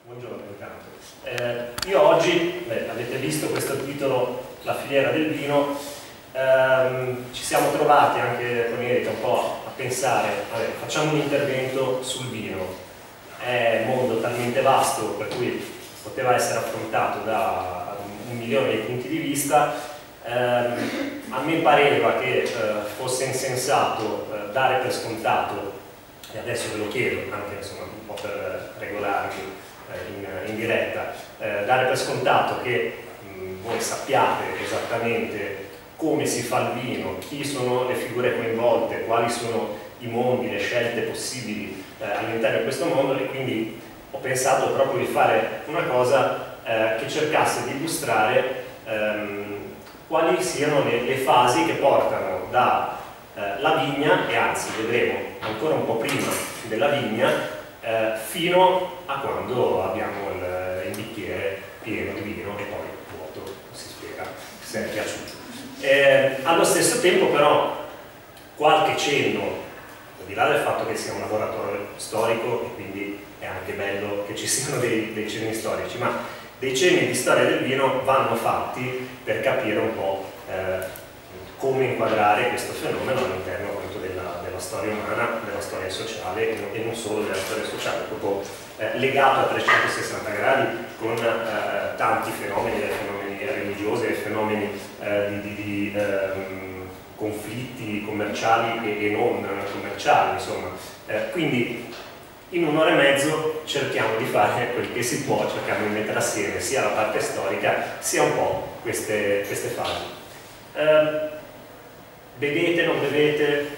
Buongiorno intanto. Io oggi, avete visto questo titolo, La filiera del vino, ci siamo trovati anche con Erika un po' a pensare, facciamo un intervento sul vino. È un mondo talmente vasto per cui poteva essere affrontato da 1.000.000 di punti di vista. A me pareva che fosse insensato dare per scontato, e adesso ve lo chiedo anche insomma, un po' per regolarmi in diretta, dare per scontato che voi sappiate esattamente come si fa il vino, chi sono le figure coinvolte, quali sono i mondi, le scelte possibili all'interno di questo mondo, e quindi ho pensato proprio di fare una cosa che cercasse di illustrare quali siano le fasi che portano dalla vigna, e anzi vedremo ancora un po' prima della vigna, fino a quando abbiamo il bicchiere pieno di vino e poi vuoto, si spiega se è piaciuto. Allo stesso tempo però qualche cenno, al di là del fatto che sia un laboratorio storico e quindi è anche bello che ci siano dei cenni storici, ma dei cenni di storia del vino vanno fatti per capire un po' come inquadrare questo fenomeno all'interno appunto della storia umana, della storia sociale e non solo della storia sociale, proprio legato a 360 gradi con tanti fenomeni, dai fenomeni religiosi ai fenomeni di conflitti commerciali e non commerciali, insomma. Quindi in un'ora e mezzo cerchiamo di fare quel che si può, cerchiamo di mettere assieme sia la parte storica sia un po' queste fasi. Bevete, non bevete?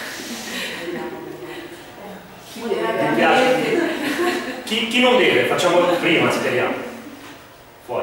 Mi piace? Chi non beve? Facciamo prima, speriamo. Fuori.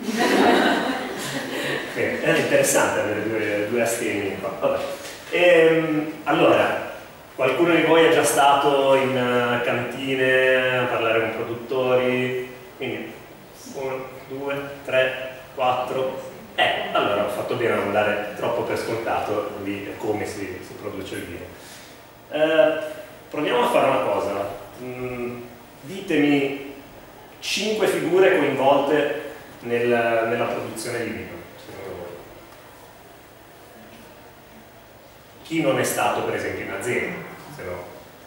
È interessante avere due astemi qua. Vabbè. Allora, qualcuno di voi è già stato in cantine a parlare con produttori? Quindi 1, 2, 3, 4. Allora ho fatto bene a non dare troppo per scontato di come si produce il vino. Proviamo a fare una cosa. Ditemi 5 figure coinvolte nella produzione di vino, secondo voi. Chi non è stato per esempio in azienda, se no.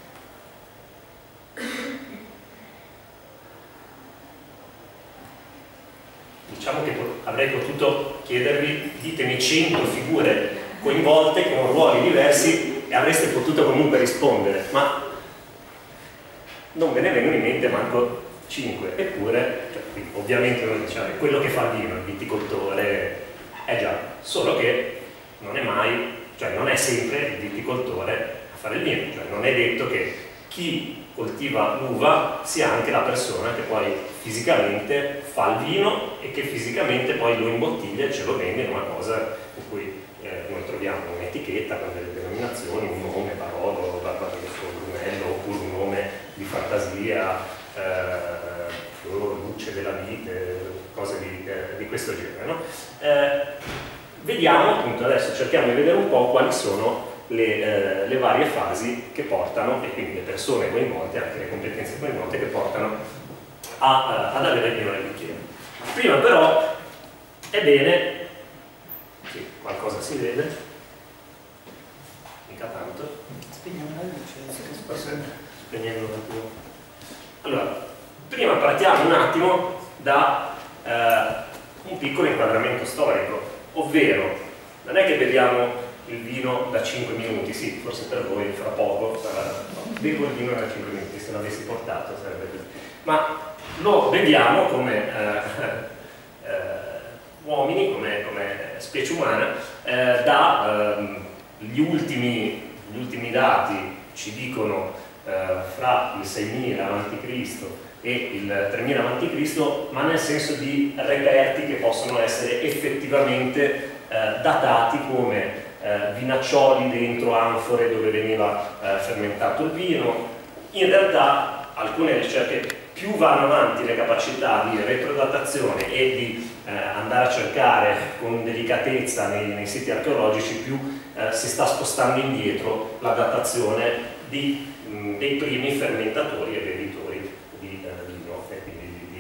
Diciamo che avrei potuto chiedervi, ditemi 100 figure coinvolte con ruoli diversi e avreste potuto comunque rispondere, ma non ve ne vengono in mente manco 5, eppure, ovviamente uno diceva quello che fa il vino, il viticoltore, è già, solo che non è mai, cioè non è sempre il viticoltore a fare il vino, cioè non è detto che chi coltiva l'uva sia anche la persona che poi fisicamente fa il vino e che fisicamente poi lo imbottiglia e ce lo vende in una cosa in cui noi troviamo un'etichetta con delle denominazioni, un nome, Barolo, Brunello, oppure un nome di fantasia, luce della vite, cose di questo genere, no? Vediamo appunto adesso, cerchiamo di vedere un po' quali sono le varie fasi che portano, e quindi le persone coinvolte, anche le competenze coinvolte che portano ad avere il vino nel bicchiere. Prima però è bene, sì, qualcosa si vede, mica tanto. Spegniamo la luce. Forse spegnendo un attimo. Allora, prima partiamo un attimo da un piccolo inquadramento storico, ovvero non è che beviamo il vino da 5 minuti, sì, forse per voi fra poco bevo il vino da 5 minuti, se l'avessi portato sarebbe così, ma lo beviamo come uomini, come specie umana, gli ultimi dati ci dicono fra il 6000 a.C. e il 3000 a.C., ma nel senso di reperti che possono essere effettivamente datati come vinaccioli dentro anfore dove veniva fermentato il vino. In realtà alcune ricerche più vanno avanti le capacità di retrodatazione e di andare a cercare con delicatezza nei siti archeologici, più si sta spostando indietro la datazione dei primi fermentatori e bevitori di vino, e quindi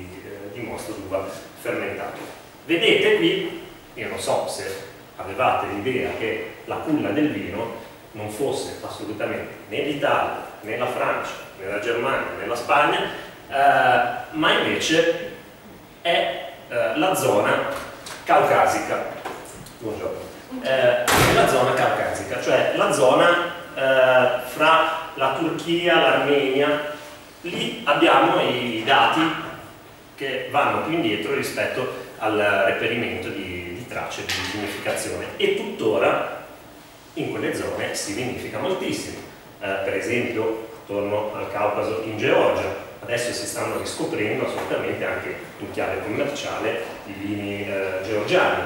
dell'uva fermentato. Vedete qui, io non so se avevate l'idea che la culla del vino non fosse assolutamente né l'Italia, né la Francia, né la Germania, né la Spagna, ma invece è la zona caucasica. Buongiorno. È la zona caucasica, cioè la zona fra la Turchia, l'Armenia. Lì abbiamo i dati che vanno più indietro rispetto al reperimento di tracce di vinificazione, e tuttora in quelle zone si vinifica moltissimo. Per esempio, torno al Caucaso, in Georgia, adesso si stanno riscoprendo assolutamente anche in chiave commerciale i vini georgiani.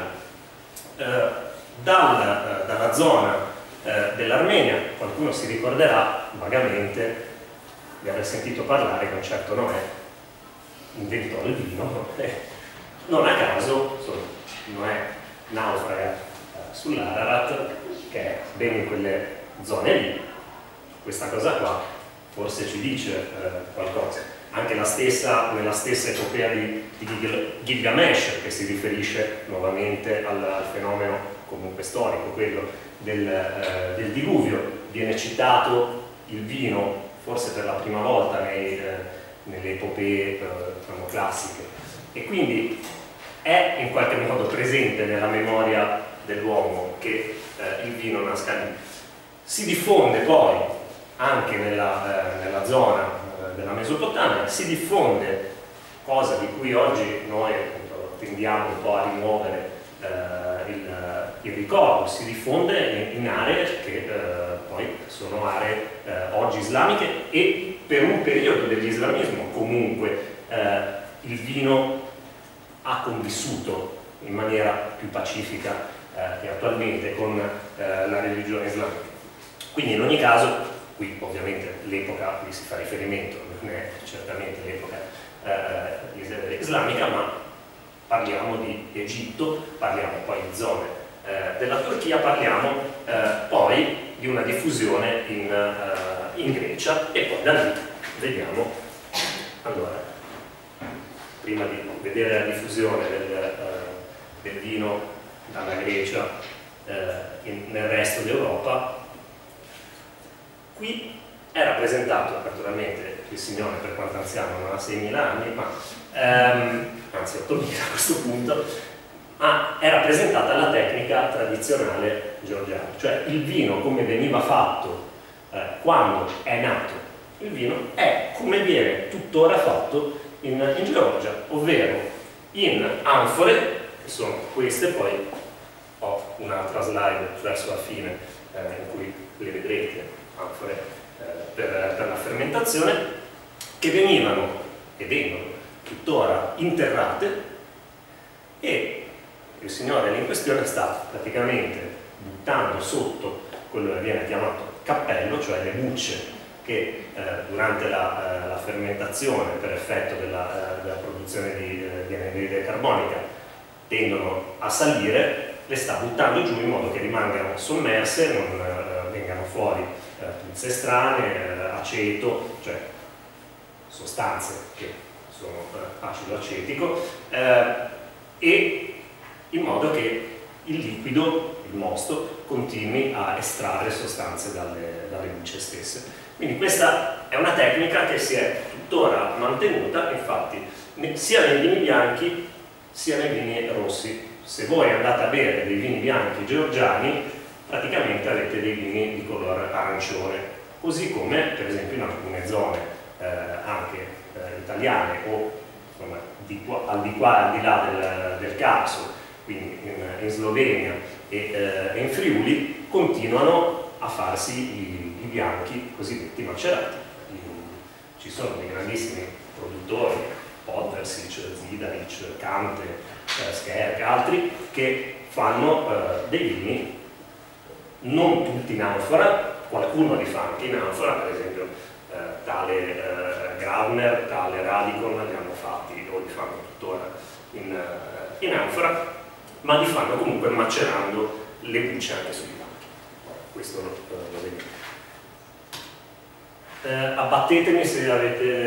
Dalla zona dell'Armenia qualcuno si ricorderà vagamente di aver sentito parlare che un certo Noè inventò il vino. Non a caso Noè naufraga sull'Ararat, che è bene in quelle zone lì. Questa cosa qua forse ci dice qualcosa. Anche nella stessa epopea di Gilgamesh, che si riferisce nuovamente al fenomeno comunque storico, quello del diluvio, viene citato il vino forse per la prima volta nelle epopee classiche, e quindi è in qualche modo presente nella memoria dell'uomo che il vino nasca lì. Si diffonde poi anche nella zona della Mesopotamia, si diffonde, cosa di cui oggi noi tendiamo un po' a rimuovere il ricordo, si diffonde in aree che poi sono aree oggi islamiche, e per un periodo dell'islamismo comunque il vino ha convissuto in maniera più pacifica che attualmente con la religione islamica. Quindi in ogni caso, qui ovviamente l'epoca a cui si fa riferimento non è certamente l'epoca islamica, ma parliamo di Egitto, parliamo poi di zone della Turchia, parliamo poi di una diffusione in Grecia, e poi da lì vediamo. Allora, prima di vedere la diffusione del vino dalla Grecia nel resto d'Europa, qui è rappresentato, naturalmente il signore, per quanto anziano, non ha 6.000 anni, ma anzi 8.000 a questo punto, ma è rappresentata la tecnica tradizionale georgiana, cioè il vino come veniva fatto quando è nato il vino è come viene tuttora fatto in Georgia, ovvero in anfore, che sono queste. Poi ho un'altra slide verso la fine in cui le vedrete, anfore per la fermentazione, che venivano e vengono tuttora interrate, e il signore in questione sta praticamente buttando sotto quello che viene chiamato cappello, cioè le bucce che durante la fermentazione, per effetto della produzione di anidride carbonica, tendono a salire, le sta buttando giù in modo che rimangano sommerse, non vengano fuori puzze strane, aceto, cioè sostanze che sono acido acetico, e in modo che il liquido, il mosto, continui a estrarre sostanze dalle bucce stesse. Quindi questa è una tecnica che si è tuttora mantenuta, infatti, sia nei vini bianchi sia nei vini rossi. Se voi andate a bere dei vini bianchi georgiani, praticamente avete dei vini di colore arancione, così come per esempio in alcune zone anche italiane, o insomma, al di là del Carso, quindi in Slovenia e in Friuli, continuano a farsi i bianchi cosiddetti macerati. Ci sono dei grandissimi produttori, Podversic, Zidaric, Kante, Scherk, altri, che fanno dei vini non tutti in anfora, qualcuno li fa anche in anfora, per esempio tale Grauner, tale Radicon li hanno fatti o li fanno tuttora in anfora, ma li fanno comunque macerando le bucce anche sui banchi. Questo lo vedete. Abbattetemi se avete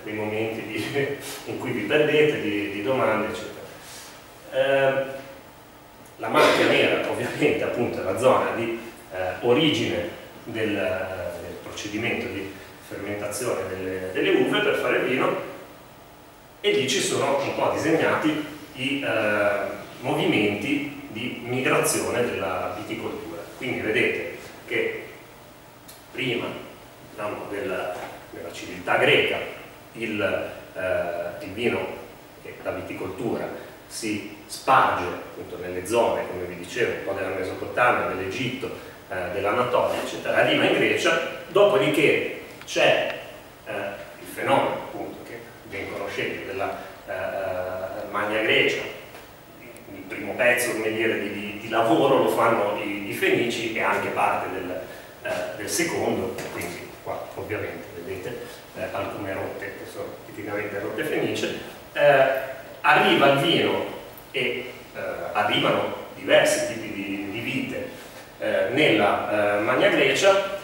dei momenti in cui vi perdete, di domande, eccetera. La macchia nera ovviamente appunto è la zona di origine del procedimento di fermentazione delle uve per fare il vino, e lì ci sono un po' disegnati i movimenti di migrazione della viticoltura. Quindi vedete che prima, diciamo, della civiltà greca il vino e la viticoltura si sparge appunto nelle zone, come vi dicevo, un po' della Mesopotamia, dell'Egitto, dell'Anatolia, eccetera, arriva in Grecia, dopodiché c'è il fenomeno appunto che ben conoscete della Magna Grecia. Il primo pezzo, come dire, di lavoro lo fanno i Fenici, e anche parte del secondo, quindi qua ovviamente vedete alcune rotte che sono tipicamente rotte fenicie. Arriva il vino e arrivano diversi tipi di vite nella Magna Grecia.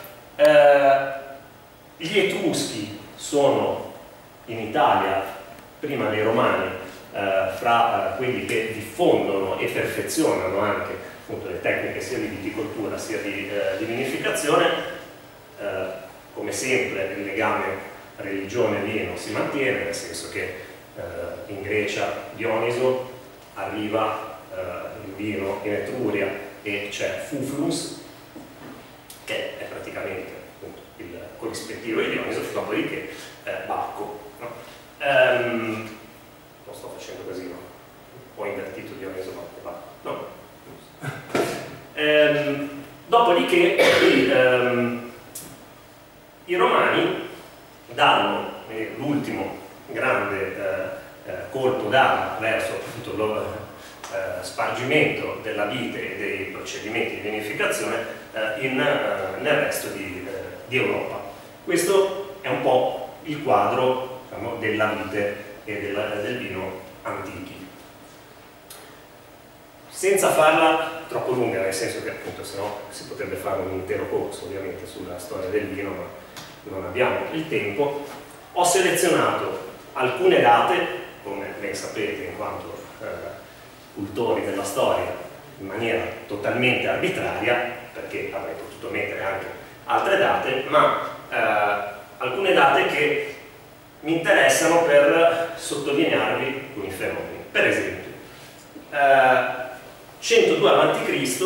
Gli Etruschi sono in Italia prima dei Romani, fra quelli che diffondono e perfezionano anche appunto le tecniche sia di viticoltura sia di vinificazione. Come sempre il legame religione-vino si mantiene, nel senso che in Grecia Dioniso arriva il vino in Etruria e c'è Fuflus, che è praticamente appunto il corrispettivo di Dioniso, dopodiché Bacco, no? Non sto facendo casino, ho invertito Dioniso, Bacco, no. Dopodiché i Romani danno l'ultimo grande colpo d'arma verso appunto lo spargimento della vite e dei procedimenti di vinificazione nel resto di Europa. Questo è un po' il quadro, diciamo, della vite e del vino antichi. Senza farla troppo lunga, nel senso che appunto sennò si potrebbe fare un intero corso ovviamente sulla storia del vino, ma non abbiamo il tempo, ho selezionato alcune date, come ben sapete in quanto cultori della storia, in maniera totalmente arbitraria, perché avrei potuto mettere anche altre date, ma alcune date che mi interessano per sottolinearvi alcuni fenomeni. Per esempio, 102 a.C.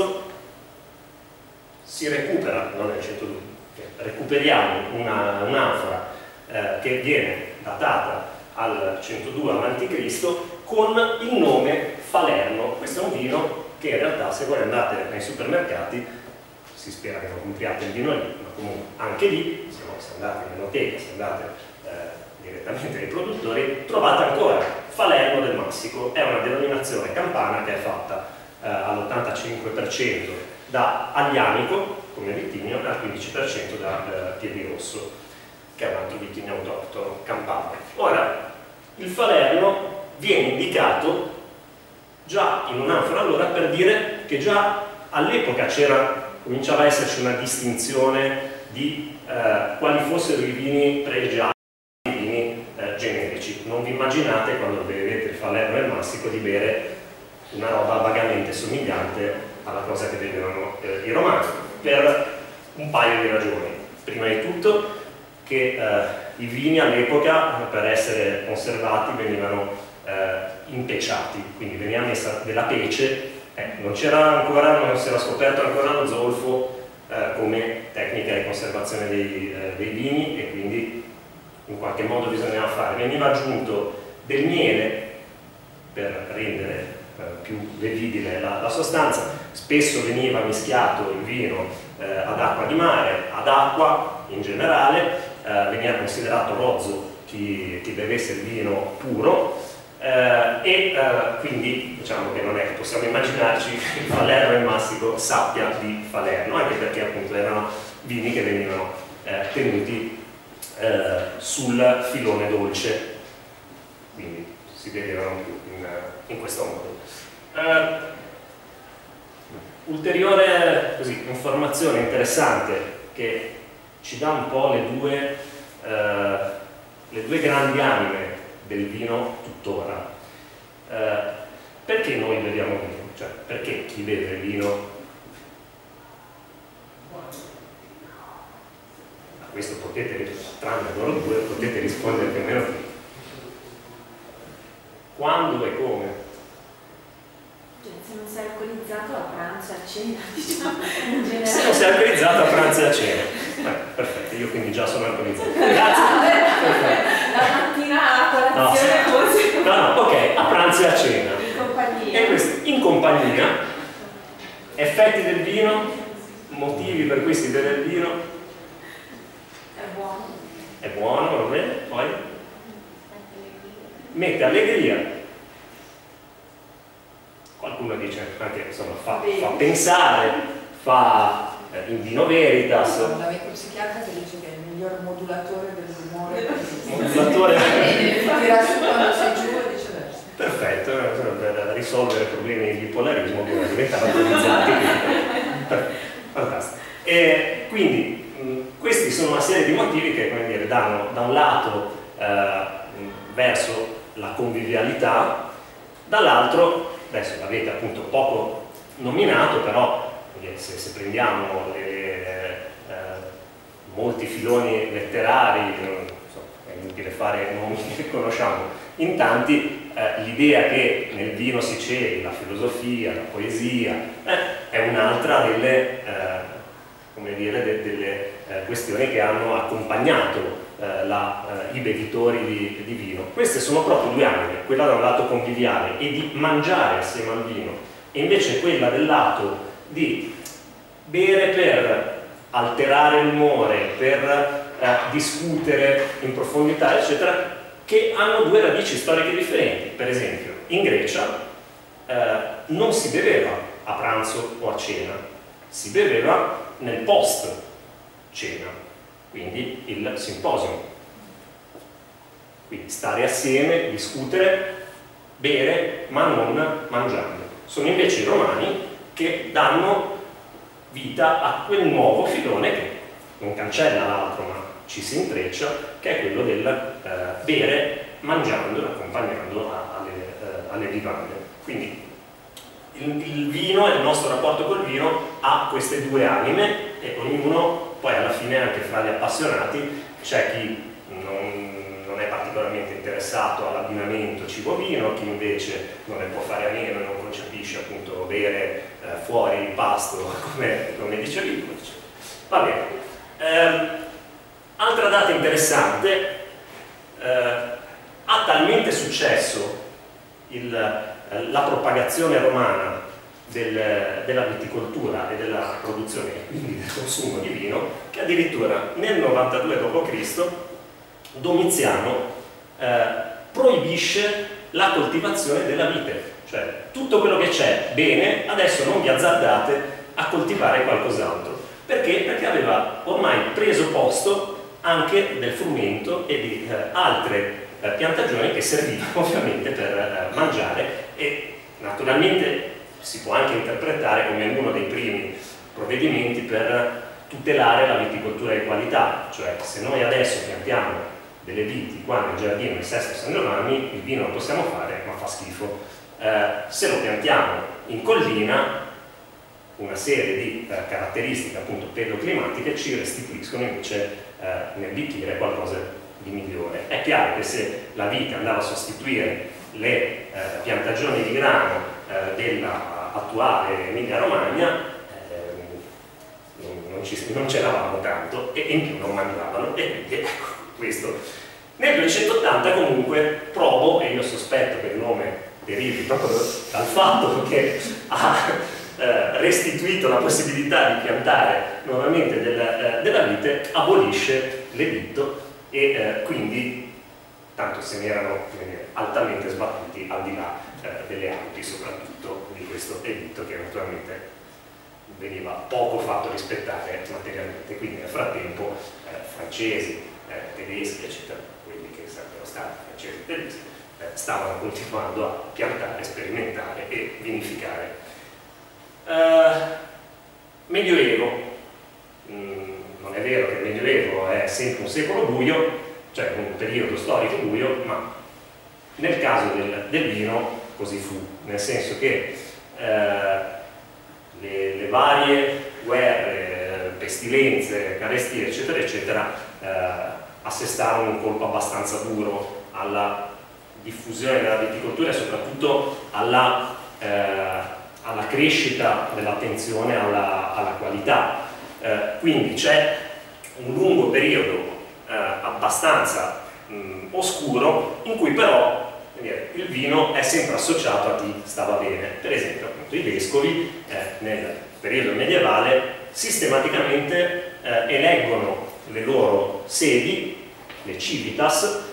si recupera, non è 102, recuperiamo un'anfora che viene datata al 102 a.C. con il nome Falerno. Questo è un vino che in realtà, se voi andate nei supermercati, si spera che non compriate il vino lì, ma comunque anche lì, se andate in enoteca, se andate direttamente ai produttori, trovate ancora Falerno del Massico. È una denominazione campana che è fatta all'85% da Aglianico come vitigno e al 15% da Piedirosso, che è un altro vitigno autoctono campano. Ora, il Falerno viene indicato già in un'anfora allora per dire che già all'epoca cominciava a esserci una distinzione di quali fossero i vini pregiati e i vini generici. Non vi immaginate, quando bevete il Falerno e il Massico, di bere una roba vagamente somigliante alla cosa che bevevano i Romani, per un paio di ragioni. Prima di tutto che i vini all'epoca, per essere conservati, venivano impeciati, quindi veniva messa della pece, non si era scoperto ancora lo zolfo come tecnica di conservazione dei vini, e quindi in qualche modo bisognava fare. Veniva aggiunto del miele per rendere più bevibile la sostanza, spesso veniva mischiato il vino ad acqua di mare, ad acqua in generale, veniva considerato rozzo chi bevesse il vino puro, e quindi diciamo che non è che possiamo immaginarci che il Falerno e il Massico sappia di Falerno, anche perché appunto erano vini che venivano tenuti sul filone dolce, quindi si bevevano più in questo modo. Ulteriore informazione interessante che ci dà un po' le due le due grandi anime del vino tuttora. Perché noi beviamo vino? Cioè, perché chi beve vino? A questo potete, tranne loro due, potete rispondere più o meno qui. Quando e come? Se non sei alcolizzato a pranzo e a cena, diciamo, in generale. Se non sei alcolizzato a pranzo e a cena. Perfetto, io quindi già sono alcolizzato. Grazie. La mattina a colazione così. No, ok, a pranzo e a cena. In compagnia. E questo, in compagnia, effetti del vino, motivi per cui si beve il vino. È buono. È buono, va bene, poi? Mette allegria. Qualcuno dice anche, insomma, fa pensare, fa in vino veritas. Un amico psichiatra che dice che è il miglior modulatore dell'umore. Modulatore. Tira su quando sei giù e viceversa. Perfetto, per risolvere problemi di bipolarismo bisogna diventare autorizzati. Fantastico. E quindi questi sono una serie di motivi che, come dire, danno da un lato verso la convivialità, dall'altro, adesso l'avete appunto poco nominato, però se prendiamo molti filoni letterari, è inutile fare nomi che conosciamo in tanti, l'idea che nel vino si celi la filosofia, la poesia, è un'altra delle, come dire, delle questioni che hanno accompagnato i bevitori di vino. Queste sono proprio due anime, quella da un lato conviviale e di mangiare assieme al vino, e invece quella del lato di bere per alterare l'umore, per discutere in profondità, eccetera, che hanno due radici storiche differenti. Per esempio, in Grecia non si beveva a pranzo o a cena, si beveva nel post cena, quindi il simposium. Quindi stare assieme, discutere, bere, ma non mangiando. Sono invece i romani che danno vita a quel nuovo filone che non cancella l'altro, ma ci si intreccia, che è quello del bere mangiando, accompagnando alle vivande. Quindi il vino e il nostro rapporto col vino ha queste due anime, e ognuno poi alla fine, anche fra gli appassionati, c'è chi non è particolarmente interessato all'abbinamento cibo-vino, chi invece non ne può fare a meno e non concepisce appunto bere fuori il pasto come dicevi. Va bene. Altra data interessante, ha talmente successo la propagazione romana della viticoltura e della produzione e quindi del consumo di vino, che addirittura nel 92 d.C. Domiziano proibisce la coltivazione della vite, cioè tutto quello che c'è bene, adesso non vi azzardate a coltivare qualcos'altro. Perché? Perché aveva ormai preso posto anche del frumento e di altre piantagioni che servivano ovviamente per mangiare, e naturalmente si può anche interpretare come uno dei primi provvedimenti per tutelare la viticoltura di qualità, cioè se noi adesso piantiamo delle viti qua nel giardino di Sesto San Giovanni, il vino lo possiamo fare ma fa schifo. Se lo piantiamo in collina, una serie di caratteristiche appunto pedoclimatiche ci restituiscono invece nel bicchiere qualcosa di migliore. È chiaro che se la vite andava a sostituire le piantagioni di grano dell'attuale Emilia-Romagna, non c'eravamo tanto, e in più non mangiavano, e quindi ecco questo. Nel 280 comunque provo, e io sospetto che il nome derivi proprio dal fatto che ha restituito la possibilità di piantare nuovamente della vite, abolisce l'editto, e quindi tanto se ne erano altamente sbattuti al di là delle Alpi, soprattutto di questo editto che naturalmente veniva poco fatto rispettare materialmente. Quindi nel frattempo francesi, tedeschi, eccetera, quelli che sarebbero stati francesi e tedeschi, stavano continuando a piantare, sperimentare e vinificare. Medioevo. Non è vero che il Medioevo è sempre un secolo buio, cioè un periodo storico buio, ma nel caso del vino così fu, nel senso che le varie guerre, pestilenze, carestie, eccetera, eccetera, assestarono un colpo abbastanza duro alla diffusione della viticoltura e soprattutto alla crescita dell'attenzione alla qualità. Quindi c'è un lungo periodo abbastanza oscuro in cui però il vino è sempre associato a chi stava bene. Per esempio, appunto, i vescovi nel periodo medievale sistematicamente eleggono le loro sedi, le civitas,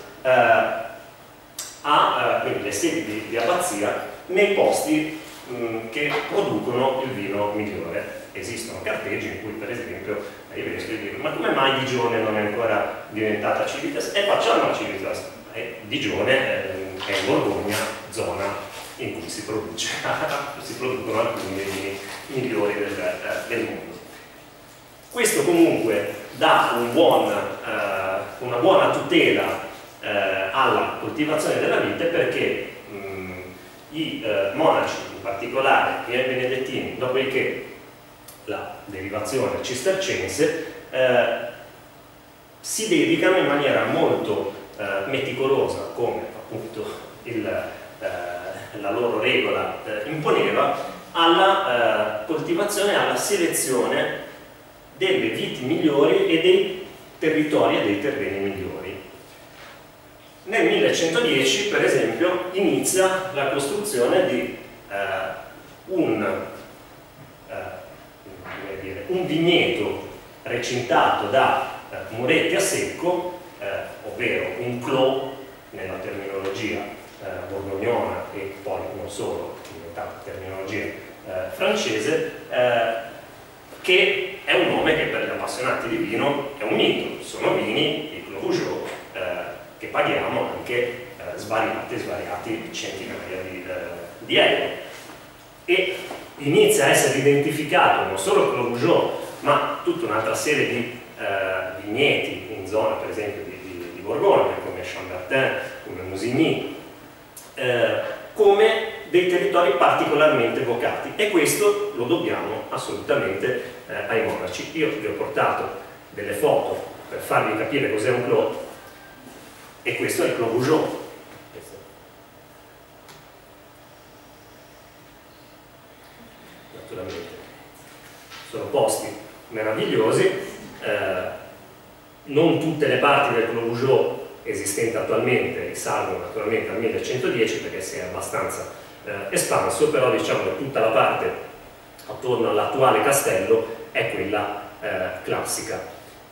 quindi le sedi di abbazia, nei posti che producono il vino migliore. Esistono carteggi in cui, per esempio, i vescovi dicono: ma come mai Digione non è ancora diventata civitas? E facciamo la civitas. Digione è in Borgogna, zona in cui si producono alcuni dei vini migliori del mondo. Questo comunque dà una buona tutela alla coltivazione della vite, perché i monaci, in particolare i benedettini, dopodiché la derivazione cistercense, si dedicano in maniera molto meticolosa, come appunto la loro regola imponeva, alla coltivazione e alla selezione delle viti migliori e dei territori e dei terreni migliori. Nel 1110, per esempio, inizia la costruzione di un vigneto recintato da muretti a secco, ovvero un clos nella terminologia borgognona e poi non solo, diventata terminologia francese, che è un nome che per gli appassionati di vino è un mito. Sono vini, i Clos Vougeot, che paghiamo anche svariati centinaia di euro. E inizia a essere identificato non solo il Clos Vougeot, ma tutta un'altra serie di vigneti in zona, per esempio, di Borgogna, come Chambertin, come Musigny, come dei territori particolarmente vocati, e questo lo dobbiamo assolutamente ai monaci. Io vi ho portato delle foto per farvi capire cos'è un clos, e questo è il Clos Vougeot. Naturalmente sono posti meravigliosi, non tutte le parti del Clos Vougeot esistenti attualmente risalgono naturalmente al 1110, perché si è abbastanza espanso, però diciamo che tutta la parte attorno all'attuale castello è quella classica.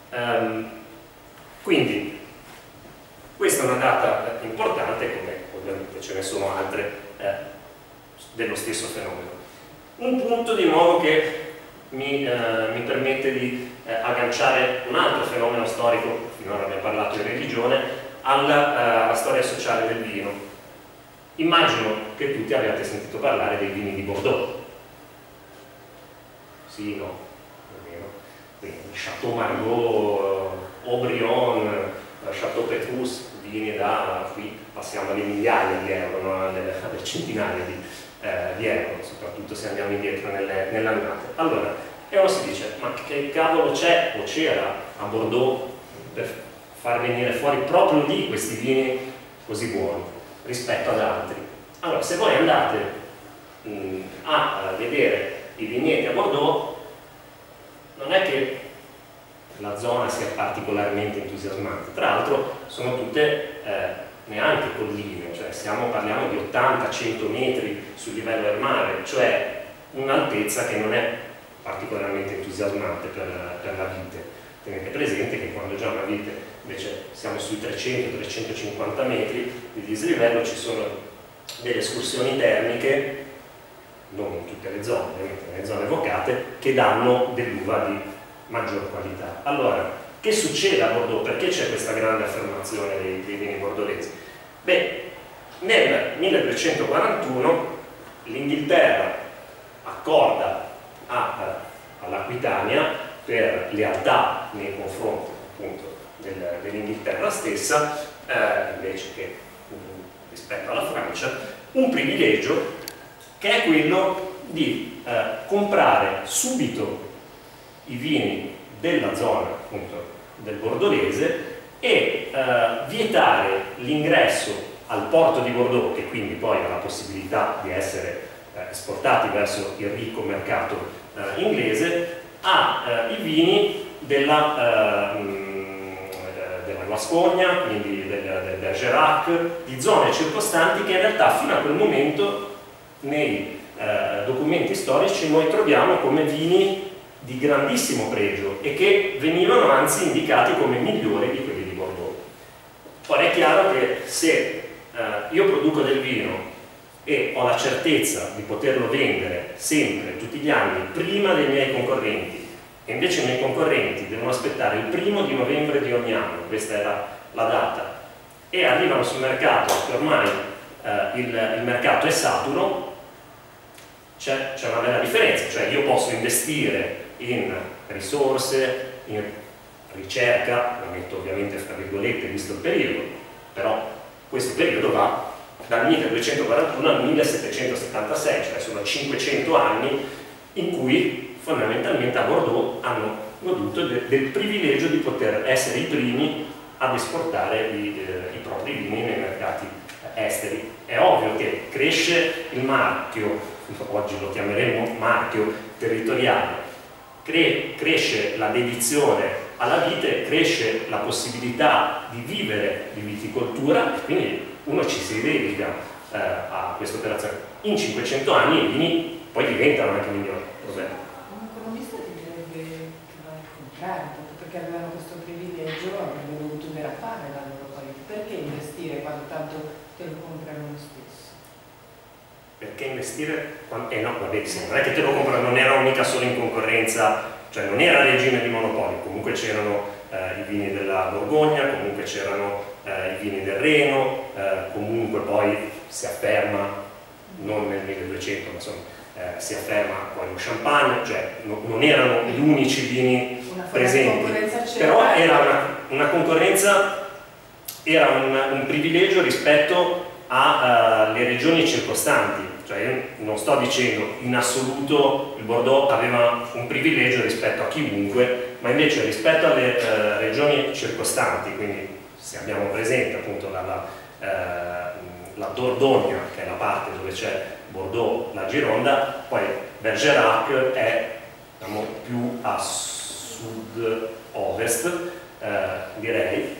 Quindi questa è una data importante, come ovviamente ce ne sono altre dello stesso fenomeno. Un punto di nuovo che mi permette di agganciare un altro fenomeno storico, finora abbiamo parlato di religione, alla storia sociale del vino. Immagino che tutti abbiate sentito parlare dei vini di Bordeaux. Sì, no? Quindi Chateau Margaux, Haut-Brion, Chateau Petrus, vini da qui passiamo alle migliaia di euro, no? alle centinaia di euro, soprattutto se andiamo indietro nell'annate. Allora, e uno si dice: ma che cavolo c'è o c'era a Bordeaux per far venire fuori proprio lì questi vini così buoni rispetto ad altri? Allora, se voi andate a vedere i vigneti a Bordeaux, non è che la zona sia particolarmente entusiasmante. Tra l'altro sono tutte neanche colline, cioè parliamo di 80-100 metri sul livello del mare, cioè un'altezza che non è particolarmente entusiasmante per la vite. Tenete presente che quando già una vite invece siamo sui 300-350 metri di dislivello, ci sono delle escursioni termiche, non in tutte le zone, ovviamente nelle zone vocate, che danno dell'uva di maggior qualità. Allora, che succede a Bordeaux? Perché c'è questa grande affermazione dei vini bordolesi? Beh, nel 1241 l'Inghilterra accorda all'Aquitania, per lealtà nei confronti appunto dell'Inghilterra stessa, invece che rispetto alla Francia, un privilegio che è quello di comprare subito i vini della zona appunto del Bordolese e vietare l'ingresso al porto di Bordeaux, che quindi poi ha la possibilità di essere esportati verso il ricco mercato inglese, ai vini della Guascogna, quindi del Bergerac, di zone circostanti che in realtà fino a quel momento nei documenti storici noi troviamo come vini di grandissimo pregio e che venivano anzi indicati come migliori di quelli di Bordeaux. Ora è chiaro che se io produco del vino e ho la certezza di poterlo vendere sempre, tutti gli anni, prima dei miei concorrenti, e invece i miei concorrenti devono aspettare il 1° di novembre di ogni anno, questa era la data, e arrivano sul mercato che ormai il mercato è saturo, c'è una bella differenza, cioè io posso investire in risorse, in ricerca, lo metto ovviamente fra virgolette visto il periodo, però questo periodo va dal 1241 al 1776, cioè sono 500 anni in cui fondamentalmente a Bordeaux hanno goduto del privilegio di poter essere i primi ad esportare i propri vini nei mercati esteri. È ovvio che cresce il marchio, oggi lo chiameremo marchio territoriale, cresce la dedizione alla vite, cresce la possibilità di vivere di viticoltura e quindi uno ci si dedica a questa operazione. In 500 anni i vini poi diventano anche migliori. Un economista ti direbbe che va al contrario, proprio perché avevano questo privilegio, avrebbero dovuto derapare la loro qualità. Perché investire quando tanto te lo comprano lo stesso? Perché investire? No, vabbè, sì, non è che te lo comprano, non era mica solo in concorrenza, cioè non era regime di monopoli, comunque c'erano i vini della Borgogna, comunque c'erano i vini del Reno, comunque poi si afferma, non nel 1200, ma insomma, si afferma poi lo Champagne, cioè non erano gli unici vini presenti, però era una concorrenza, era un privilegio rispetto alle regioni circostanti, cioè io non sto dicendo in assoluto il Bordeaux aveva un privilegio rispetto a chiunque, ma invece rispetto alle regioni circostanti, quindi se abbiamo presente appunto la Dordogne, che è la parte dove c'è Bordeaux, la Gironda, poi Bergerac è, diciamo, più a sud-ovest, direi.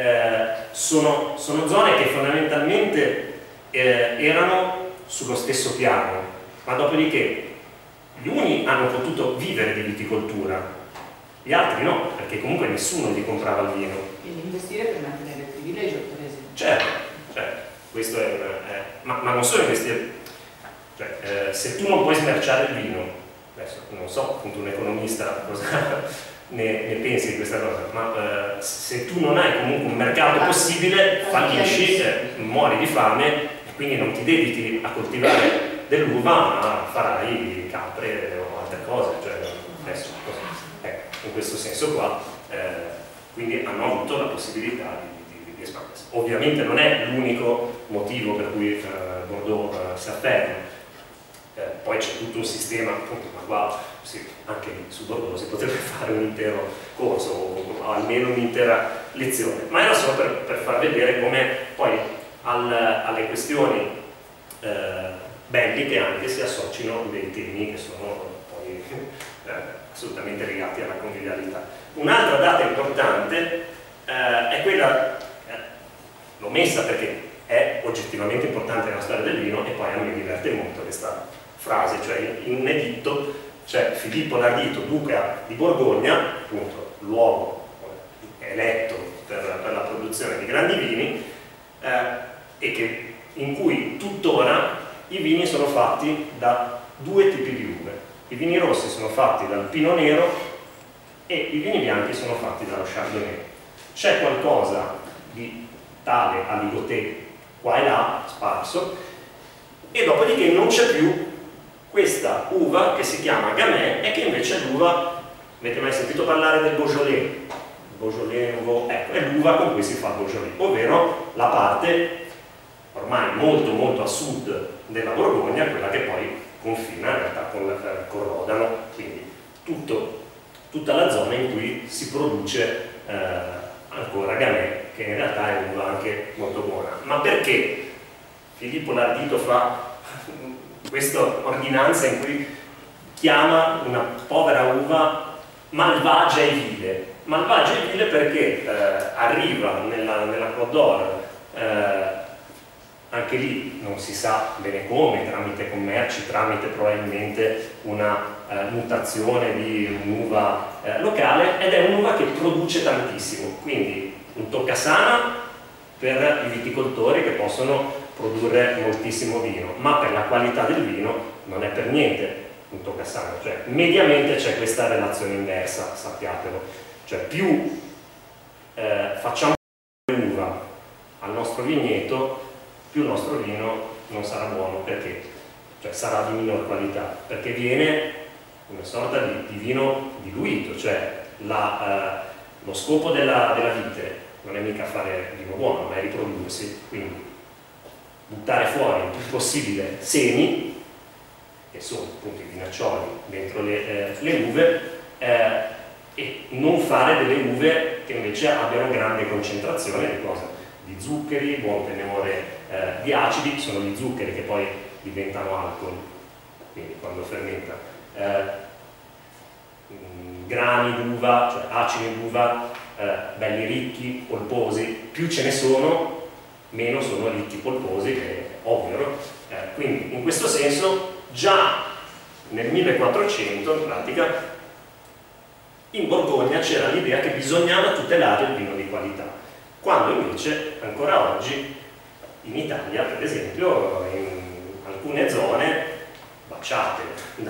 Sono zone che fondamentalmente erano sullo stesso piano, ma dopodiché gli uni hanno potuto vivere di viticoltura, gli altri no, perché comunque nessuno gli comprava il vino. Quindi investire per mantenere il privilegio, per esempio. Certo, questo ma non solo investire, cioè, se tu non puoi smerciare il vino, adesso non so appunto un economista cosa ne pensi di questa cosa, ma se tu non hai comunque un mercato possibile, fallisci, muori di fame e quindi non ti dedichi a coltivare dell'uva, ma farai capre o altre cose, cioè adesso, in questo senso qua, quindi hanno avuto la possibilità di espandersi. Ovviamente non è l'unico motivo per cui Bordeaux si afferma. Poi c'è tutto un sistema, appunto, ma qua sì, anche su Bordeaux si potrebbe fare un intero corso o almeno un'intera lezione, ma era solo per far vedere come poi alle questioni belliche anche si associno dei temi che sono poi assolutamente legati alla convivialità. Un'altra data importante è quella, l'ho messa perché è oggettivamente importante nella storia del vino e poi a me diverte molto questa frase, cioè in un editto c'è Filippo l'Ardito, duca di Borgogna, appunto luogo eletto per la produzione di grandi vini, e in cui tuttora i vini sono fatti da due tipi di uve. I vini rossi sono fatti dal Pinot Nero e i vini bianchi sono fatti dallo Chardonnay. C'è qualcosa di tale aligoté qua e là, sparso, e dopodiché non c'è più questa uva che si chiama Gamay e che invece è l'uva, avete mai sentito parlare del Beaujolais? Beaujolais Nouveau, ecco, è l'uva con cui si fa Beaujolais, ovvero la parte ormai molto molto a sud della Borgogna, quella che poi confina in realtà con Rodano, quindi tutta la zona in cui si produce ancora Gamay, che in realtà è un'uva anche molto buona. Ma perché Filippo Lardito fa questa ordinanza in cui chiama una povera uva malvagia e vile? Malvagia e vile perché arriva nella Côte d'Or, anche lì non si sa bene come, tramite commerci, tramite probabilmente una mutazione di un'uva locale, ed è un'uva che produce tantissimo, quindi un toccasana per i viticoltori che possono produrre moltissimo vino, ma per la qualità del vino non è per niente un toccasana, cioè mediamente c'è questa relazione inversa, sappiatelo, cioè più facciamo uva al nostro vigneto, più il nostro vino non sarà buono, perché? Cioè sarà di minor qualità, perché viene una sorta di vino diluito, cioè lo scopo della vite non è mica fare vino buono, ma è riprodursi, quindi buttare fuori il più possibile semi, che sono appunto i vinaccioli dentro le uve, e non fare delle uve che invece abbiano grande concentrazione di cosa? Di zuccheri, buon tenore di acidi, sono gli zuccheri che poi diventano alcol, quindi quando fermenta. Grani d'uva, cioè acidi d'uva, belli ricchi, polposi, più ce ne sono, meno sono ricchi polposi, che è ovvio, no? Quindi in questo senso già nel 1400 in pratica in Borgogna c'era l'idea che bisognava tutelare il vino di qualità, quando invece ancora oggi in Italia, per esempio, in alcune zone baciate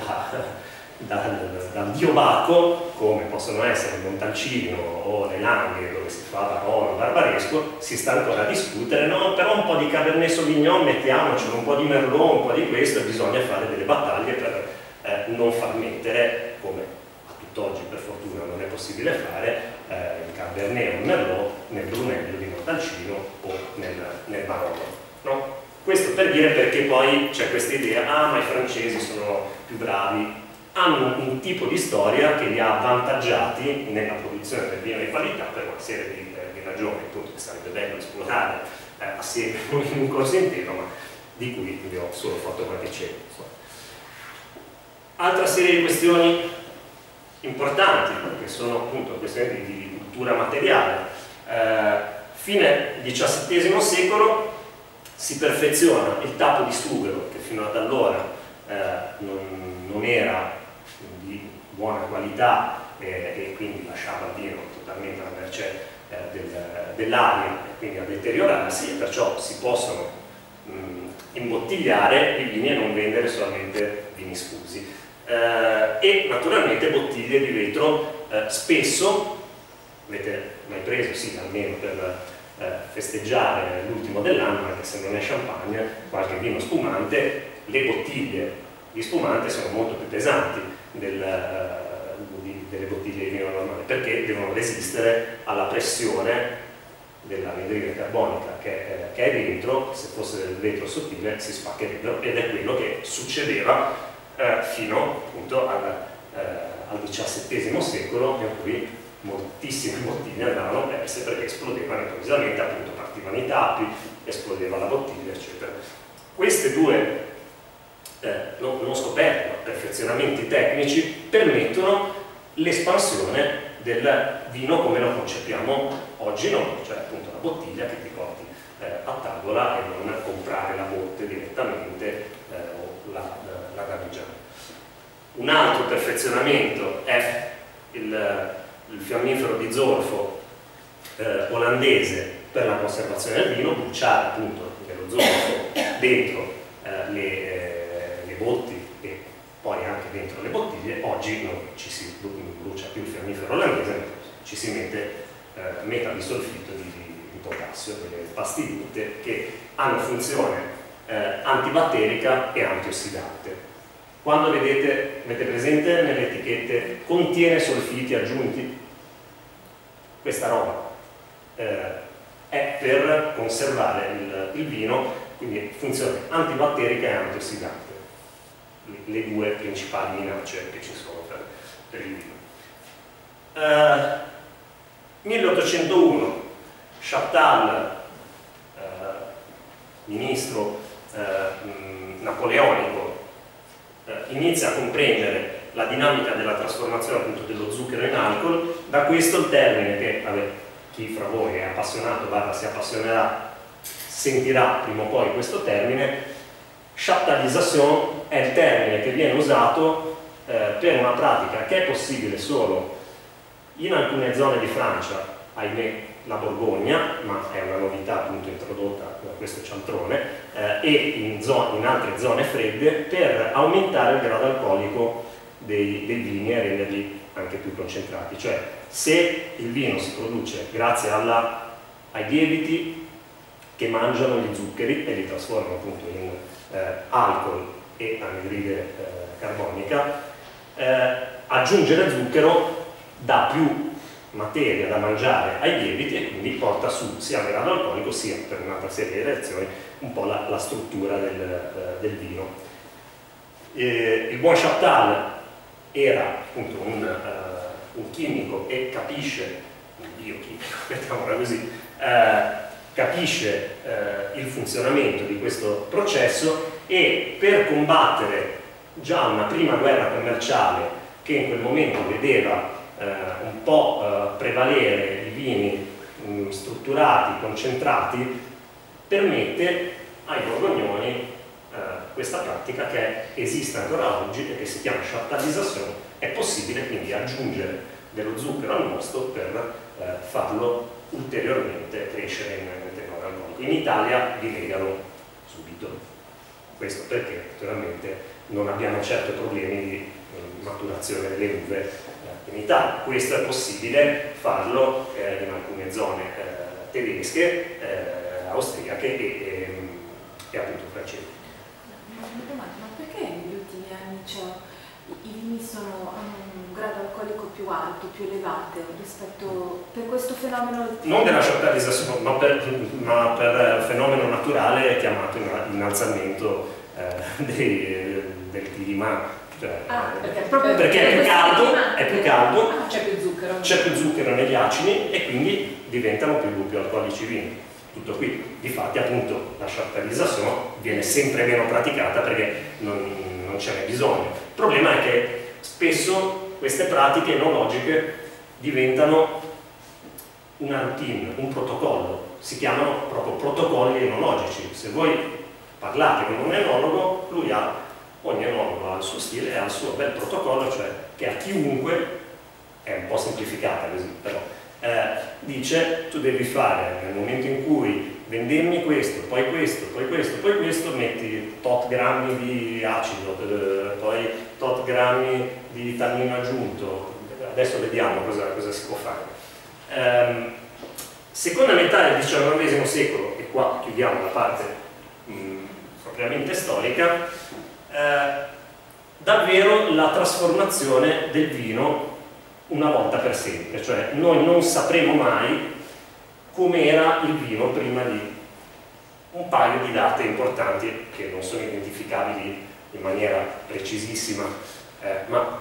dal dio Bacco, come possono essere il Montalcino o le Langhe, dove si fa Barolo, Barbaresco, si sta ancora a discutere, no, però un po' di Cabernet Sauvignon mettiamocelo, un po' di Merlot, un po' di questo, e bisogna fare delle battaglie per non far mettere, come a tutt'oggi per fortuna non è possibile fare, il Cabernet o il Merlot nel Brunello di Montalcino o nel Barolo, no? Questo per dire perché poi c'è questa idea, ma i francesi sono più bravi, hanno un tipo di storia che li ha avvantaggiati nella produzione del vino di qualità per una serie di ragioni, appunto, che sarebbe bello esplorare assieme in un corso intero, ma di cui vi ho solo fatto qualche cenno. Altra serie di questioni importanti, che sono appunto questioni di cultura materiale. Fine XVII secolo si perfeziona il tappo di sughero, che fino ad allora non era di buona qualità e quindi lasciava il vino totalmente alla mercé dell'aria e quindi a deteriorarsi, e perciò si possono imbottigliare i vini e non vendere solamente vini sfusi. E naturalmente bottiglie di vetro, spesso, avete mai preso, sì, almeno per festeggiare l'ultimo dell'anno, anche se non è champagne, qualche vino spumante, le bottiglie di spumante sono molto più pesanti delle bottiglie di vino normale, perché devono resistere alla pressione dell'anidride carbonica che è dentro. Se fosse del vetro sottile si spaccherebbero, ed è quello che succedeva fino appunto al XVII secolo, in cui moltissime bottiglie andavano perse perché esplodevano improvvisamente, appunto partivano i tappi, esplodeva la bottiglia, eccetera. Queste due non scoperte, ma perfezionamenti tecnici permettono l'espansione del vino come lo concepiamo oggi noi, cioè appunto la bottiglia che ti porti a tavola e non comprare la botte direttamente o la danneggiare. Un altro perfezionamento è il fiammifero di zolfo olandese per la conservazione del vino, bruciare appunto dello zolfo dentro le botti e poi anche dentro le bottiglie. Oggi non ci si brucia più il fiammifero olandese, ci si mette metabisolfito di potassio, delle pastillette che hanno funzione antibatterica e antiossidante. Quando avete presente nelle etichette contiene solfiti aggiunti, questa roba è per conservare il vino, quindi funzione antibatterica e antiossidante, le due principali minacce che ci sono per il vino. 1801, Chaptal, ministro napoleonico, inizia a comprendere la dinamica della trasformazione appunto dello zucchero in alcol. Da questo il termine che chi fra voi è appassionato / si appassionerà sentirà prima o poi questo termine. Chaptalisation è il termine che viene usato per una pratica che è possibile solo in alcune zone di Francia, ahimè la Borgogna, ma è una novità appunto introdotta da questo cialtrone, e in altre zone fredde, per aumentare il grado alcolico dei vini e renderli anche più concentrati. Cioè, se il vino si produce grazie ai lieviti che mangiano gli zuccheri e li trasformano appunto in alcol e anidride carbonica, aggiungere zucchero dà più materia da mangiare ai lieviti e quindi porta su sia il grado alcolico sia, per un'altra serie di reazioni, un po' la struttura del vino. Il buon Chaptal era appunto un chimico e capisce, un biochimico, mettiamola così, capisce il funzionamento di questo processo, e per combattere già una prima guerra commerciale che in quel momento vedeva un po' prevalere i vini strutturati, concentrati, permette ai borgognoni questa pratica che esiste ancora oggi e che si chiama chaptalisation. È possibile quindi aggiungere dello zucchero al mosto per farlo ulteriormente crescere in tenore alcolico. In Italia vi legano subito. Questo perché naturalmente non abbiamo certo problemi di maturazione delle uve in Italia. Questo è possibile farlo in alcune zone tedesche, austriache e appunto francesi. Una domanda, ma perché negli ultimi anni i vini hanno un grado alcolico più alto, più elevato rispetto per questo fenomeno? Non della chaptalisation, ma per fenomeno naturale chiamato innalzamento del clima. Perché è più caldo, c'è più zucchero negli acidi e quindi diventano più alcolici i vini. Tutto qui. Difatti appunto la chaptalisation viene sempre meno praticata perché non ce n'è bisogno. Il problema è che spesso queste pratiche enologiche diventano una routine, un protocollo, si chiamano proprio protocolli enologici. Se voi parlate con un enologo, ogni enologo ha il suo stile e ha il suo bel protocollo, cioè che a chiunque, è un po' semplificata così, però dice: tu devi fare, nel momento in cui vendemmi questo, poi questo, poi questo, poi questo, metti tot grammi di acido, poi tot grammi di tannino aggiunto. Adesso vediamo cosa si può fare. Seconda metà del XIX secolo, e qua chiudiamo la parte propriamente storica, davvero la trasformazione del vino una volta per sempre, cioè noi non sapremo mai com'era il vino prima di un paio di date importanti che non sono identificabili in maniera precisissima, ma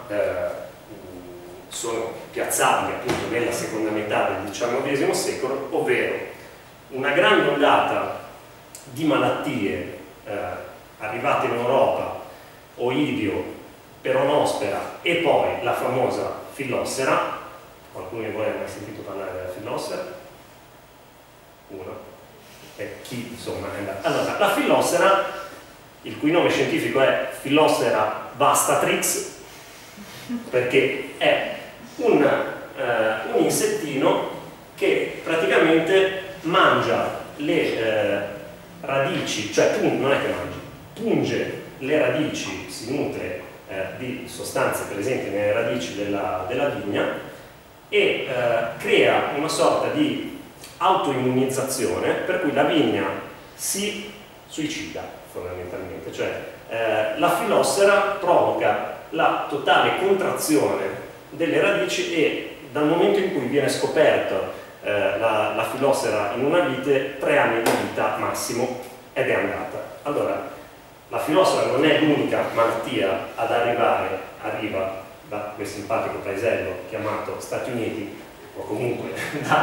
sono piazzabili appunto nella seconda metà del XIX secolo, ovvero una grande ondata di malattie arrivate in Europa, oidio, peronospora e poi la famosa fillossera. Qualcuno di voi ha mai sentito parlare della fillossera? Uno? E chi insomma è andato? Allora, la fillossera, il cui nome scientifico è Philossera vastatrix, perché è un insettino che praticamente mangia le radici, cioè non è che mangia, punge le radici, si nutre di sostanze presenti nelle radici della vigna e crea una sorta di autoimmunizzazione per cui la vigna si suicida fondamentalmente, cioè la fillossera provoca la totale contrazione delle radici e dal momento in cui viene scoperta la fillossera in una vite, 3 anni di vita massimo ed è andata. Allora, la fillossera non è l'unica malattia ad arriva da quel simpatico paesello chiamato Stati Uniti, o comunque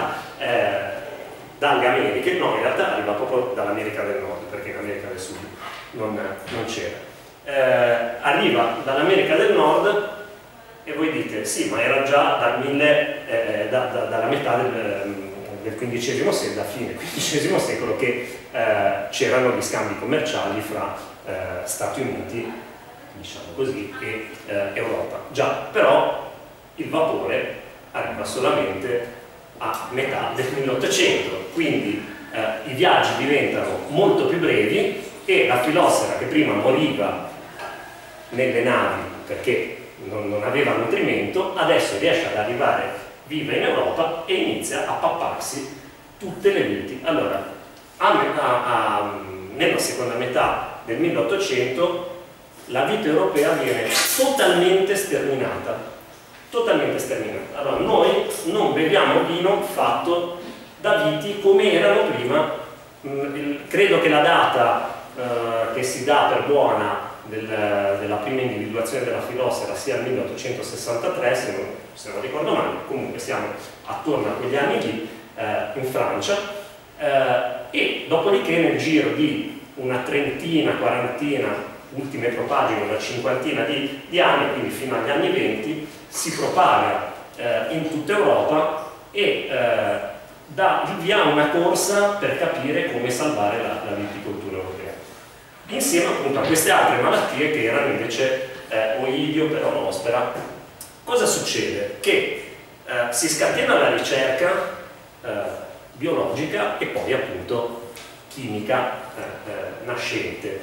dalle Americhe. No, in realtà arriva proprio dall'America del Nord, perché in America del Sud non c'era. Arriva dall'America del Nord e voi dite, sì, ma era già dalla metà del XV secolo, da fine XV secolo, che c'erano gli scambi commerciali fra Stati Uniti, diciamo così, e Europa. Già, però il vapore arriva solamente a metà del 1800, quindi i viaggi diventano molto più brevi e la fillossera, che prima moriva nelle navi perché non aveva nutrimento, adesso riesce ad arrivare viva in Europa e inizia a papparsi tutte le viti. Allora, nella seconda metà del 1800 la vite europea viene totalmente sterminata. Totalmente sterminata. Allora, noi non beviamo vino fatto da viti come erano prima. Credo che la data che si dà per buona della prima individuazione della fillossera sia il 1863, se non ricordo male. Comunque siamo attorno a quegli anni lì, in Francia, e dopodiché nel giro di una trentina, quarantina, ultime propagine, una cinquantina di anni, quindi fino agli anni 20, si propaga in tutta Europa e dà il via a una corsa per capire come salvare la viticoltura europea, insieme appunto a queste altre malattie che erano invece oidio, peronospora. Cosa succede? Che si scatena la ricerca biologica e poi appunto chimica nascente.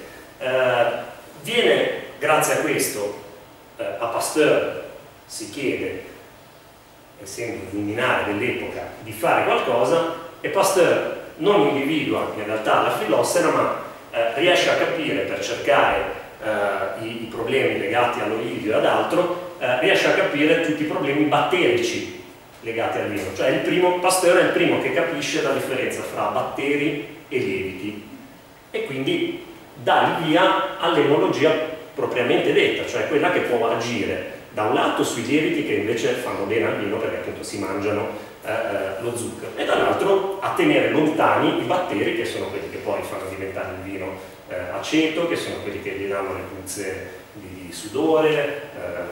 Viene, grazie a questo, a Pasteur si chiede, essendo il luminare dell'epoca, di fare qualcosa, e Pasteur non individua in realtà la fillossera, ma riesce a capire, per cercare i problemi legati all'oidio e ad altro, riesce a capire tutti i problemi batterici legati al vino. Cioè Pasteur è il primo che capisce la differenza fra batteri e lieviti e quindi dà il via all'enologia propriamente detta, cioè quella che può agire da un lato sui lieviti, che invece fanno bene al vino perché appunto si mangiano lo zucchero, e dall'altro a tenere lontani i batteri, che sono quelli che poi fanno diventare il vino aceto, che sono quelli che gli danno le puzze di sudore,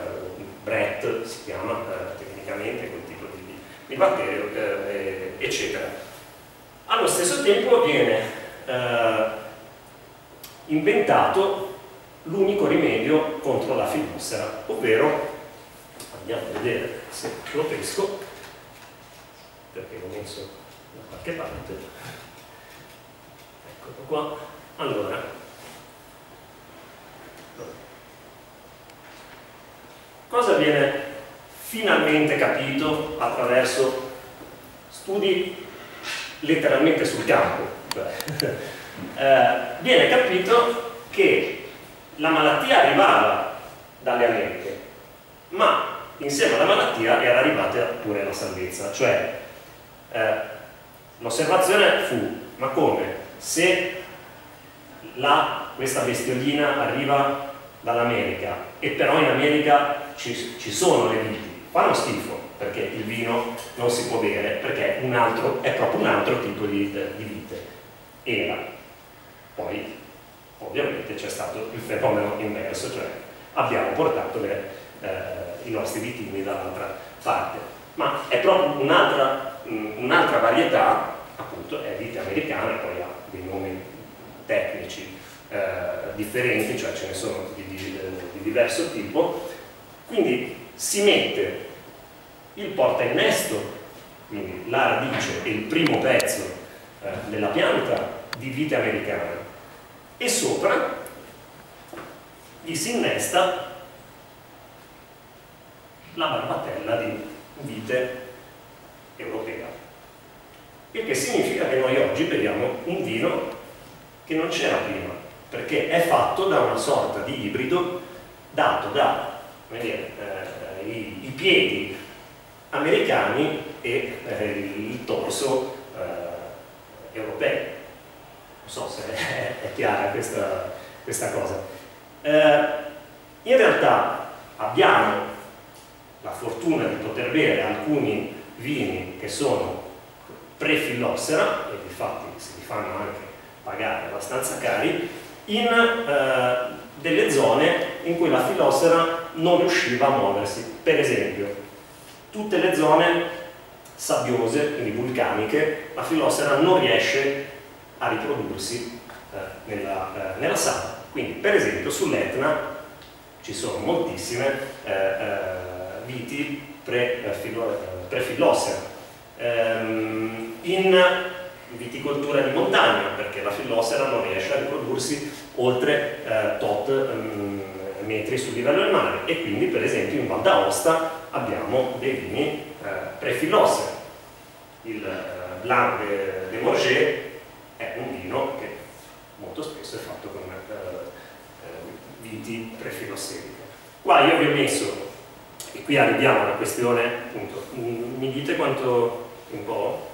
Brett si chiama tecnicamente quel tipo di batterio, eccetera. Allo stesso tempo viene inventato l'unico rimedio contro la fillossera, ovvero, andiamo a vedere se lo pesco, perché l'ho messo da qualche parte, eccolo qua. Allora, cosa viene finalmente capito attraverso studi letteralmente sul campo? Viene capito che la malattia arrivava dalle Americhe, ma insieme alla malattia era arrivata pure la salvezza. Cioè l'osservazione fu: ma come? Se questa bestiolina arriva dall'America e però in America ci sono le viti, fanno schifo, perché il vino non si può bere, perché è proprio un altro tipo di vite. Poi ovviamente c'è stato il fenomeno inverso, cioè abbiamo portato i nostri vitini dall'altra parte, ma è proprio un'altra varietà, appunto, è vite americane, poi ha dei nomi tecnici differenti, cioè ce ne sono di diverso tipo. Quindi si mette il portainnesto, quindi la radice e il primo pezzo della pianta di vite americane, e sopra gli si innesta la barbatella di vite europea, il che significa che noi oggi beviamo un vino che non c'era prima, perché è fatto da una sorta di ibrido dato da i piedi americani e il torso europeo. Non so se è chiara questa cosa. In realtà abbiamo la fortuna di poter bere alcuni vini che sono pre-fillossera, e infatti si li fanno anche pagare abbastanza cari, in delle zone in cui la fillossera non riusciva a muoversi. Per esempio, tutte le zone sabbiose, quindi vulcaniche, la fillossera non riesce a riprodursi nella sabbia. Quindi, per esempio, sull'Etna ci sono moltissime viti pre-fillossera. In viticoltura di montagna, perché la fillossera non riesce a riprodursi oltre tot metri sul livello del mare, e quindi per esempio in Val d'Aosta abbiamo dei vini pre-fillossera. Il Blanc de Morges è un vino che molto spesso è fatto con viti pre-filosseriche. Qua io vi ho messo, e qui arriviamo alla questione, appunto, mi dite quanto un po'?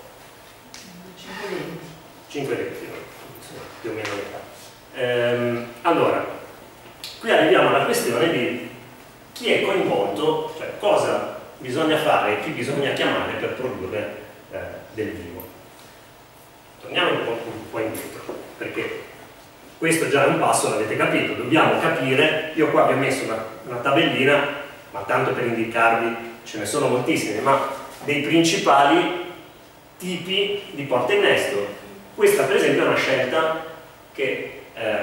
5 litri, più o meno metà. Allora, qui arriviamo alla questione di chi è coinvolto, cioè cosa bisogna fare e chi bisogna chiamare per produrre del vino. Torniamo un po' indietro, perché questo già è un passo, l'avete capito, dobbiamo capire. Io qua vi ho messo una tabellina, ma tanto per indicarvi, ce ne sono moltissime, ma dei principali tipi di porta innesto. Questa per esempio è una scelta che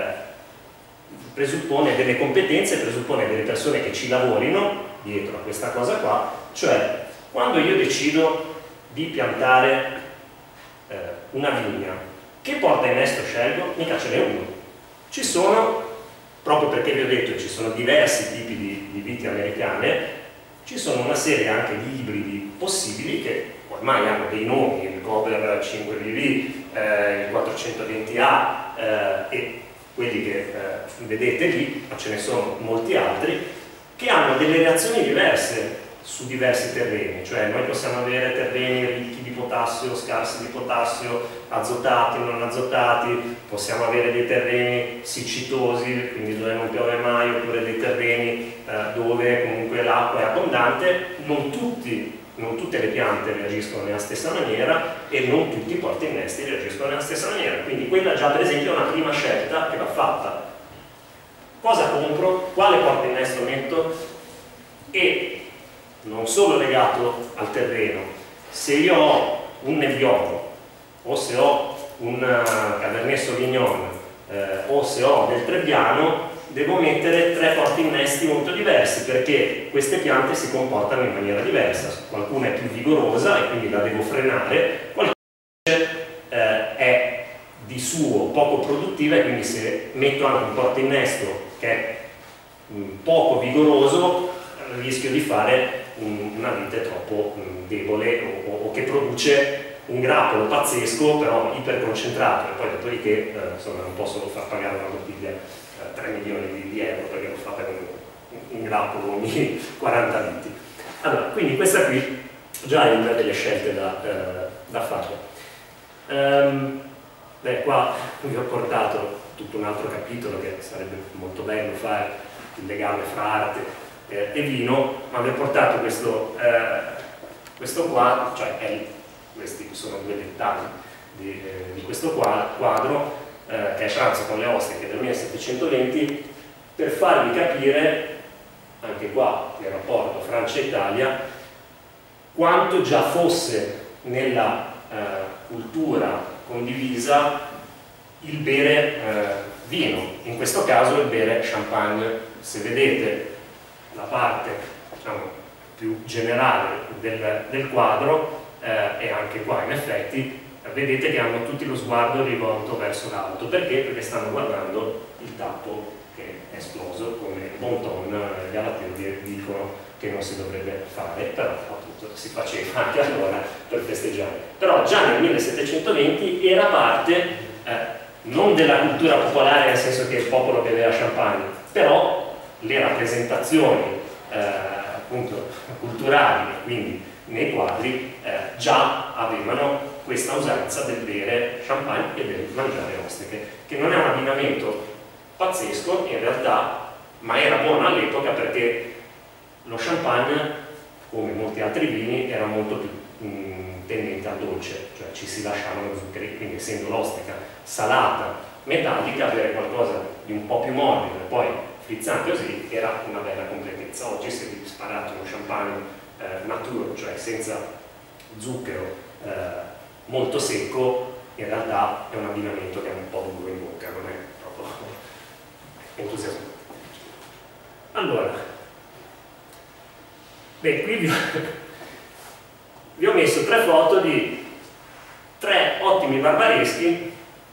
presuppone delle competenze, presuppone delle persone che ci lavorino dietro a questa cosa qua, cioè quando io decido di piantare una vigna, che porta innesto scelgo? Mica ce n'è uno. Ci sono, proprio perché vi ho detto ci sono diversi tipi di viti americane, ci sono una serie anche di ibridi possibili che ormai hanno dei nomi, il Gober 5VV, il 420A e quelli che vedete lì, ma ce ne sono molti altri, che hanno delle reazioni diverse su diversi terreni. Cioè noi possiamo avere terreni ricchi di potassio, scarsi di potassio, azotati, non azotati, possiamo avere dei terreni siccitosi, quindi dove non piove mai, oppure dei terreni dove comunque l'acqua è abbondante. Non tutte le piante reagiscono nella stessa maniera e non tutti i porti innesti reagiscono nella stessa maniera, quindi quella già per esempio è una prima scelta che va fatta. Cosa compro? Quale porta innesto metto? E non solo legato al terreno, se io ho un Nebbiolo o se ho un Cabernet Sauvignon o se ho del Trebbiano, devo mettere 3 porti innesti molto diversi, perché queste piante si comportano in maniera diversa. Qualcuna è più vigorosa e quindi la devo frenare, qualcuna è di suo poco produttiva e quindi se metto anche un porto innesto che è poco vigoroso rischio di fare una vite troppo debole o che produce un grappolo pazzesco però iperconcentrato, e poi dopodiché insomma non posso far pagare una bottiglia 3 milioni di euro perché l'ho fatta con un grappolo ogni 40 litri. Allora, quindi questa qui già è una delle scelte da fare. Qua vi ho portato tutto un altro capitolo che sarebbe molto bello fare, il legame fra arte e vino, ma vi ho portato questo qua, cioè questi sono 2 dettagli di questo quadro che è Pranzo con le ostiche del 1720, per farvi capire anche qua il rapporto Francia-Italia quanto già fosse nella cultura condivisa il bere vino, in questo caso il bere champagne. Se vedete la parte diciamo, più generale del quadro e anche qua in effetti vedete che hanno tutti lo sguardo rivolto verso l'alto. Perché? Perché stanno guardando il tappo che è esploso, come bon ton gli alati dicono che non si dovrebbe fare, però appunto si faceva anche allora per festeggiare. Però già nel 1720 era parte non della cultura popolare nel senso che il popolo beveva champagne, però le rappresentazioni appunto culturali, quindi nei quadri già avevano questa usanza del bere champagne e del mangiare ostriche, che non è un abbinamento pazzesco in realtà, ma era buono all'epoca perché lo champagne, come molti altri vini, era molto più tendente al dolce, cioè ci si lasciavano zuccheri, quindi essendo l'ostrica salata, metallica, avere qualcosa di un po' più morbido e poi frizzante così era una bella completezza. Oggi se vi sparate uno champagne nature, cioè senza zucchero, molto secco, in realtà è un abbinamento che è un po' duro in bocca, non è proprio entusiasmante. Allora, beh, qui vi ho messo 3 foto di 3 ottimi barbareschi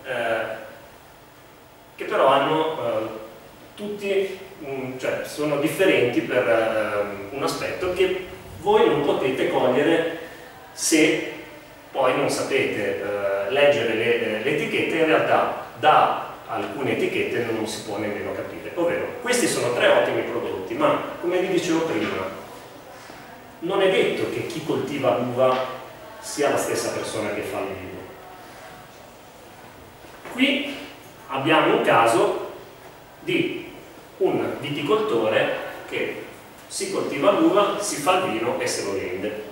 che però hanno tutti, cioè sono differenti per un aspetto che voi non potete cogliere se poi non sapete leggere le etichette. In realtà da alcune etichette non si può nemmeno capire, ovvero questi sono 3 ottimi prodotti, ma come vi dicevo prima non è detto che chi coltiva l'uva sia la stessa persona che fa il vino. Qui abbiamo un caso di un viticoltore che si coltiva l'uva, si fa il vino e se lo vende.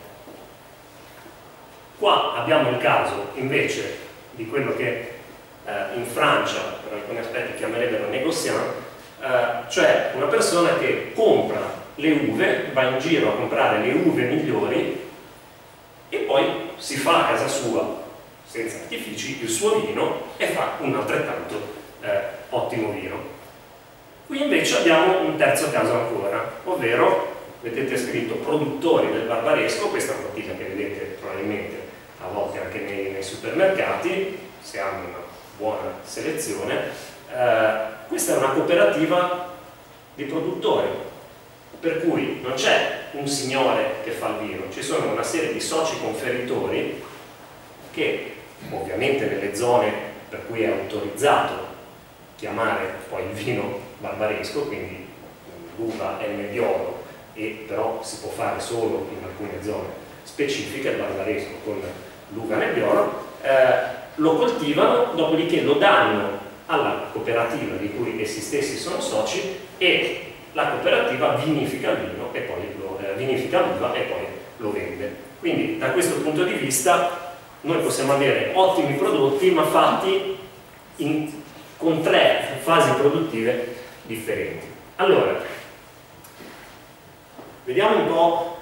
Qua abbiamo il caso invece di quello che in Francia per alcuni aspetti chiamerebbero négociant, cioè una persona che compra le uve, va in giro a comprare le uve migliori e poi si fa a casa sua, senza artifici, il suo vino e fa un altrettanto ottimo vino. Qui invece abbiamo un terzo caso ancora, ovvero, vedete scritto produttori del barbaresco, questa è una bottiglia che vedete probabilmente a volte anche nei supermercati, se hanno una buona selezione. Questa è una cooperativa di produttori, per cui non c'è un signore che fa il vino, ci sono una serie di soci conferitori che ovviamente nelle zone per cui è autorizzato chiamare poi il vino barbaresco, quindi l'uva è il nebbiolo e però si può fare solo in alcune zone specifiche il barbaresco con l'uva nebbiolo, lo coltivano, dopodiché lo danno alla cooperativa di cui essi stessi sono soci e la cooperativa vinifica il vino e poi vinifica l'uva e poi lo vende. Quindi da questo punto di vista noi possiamo avere ottimi prodotti ma fatti con 3 fasi produttive differenti. Allora, vediamo un po'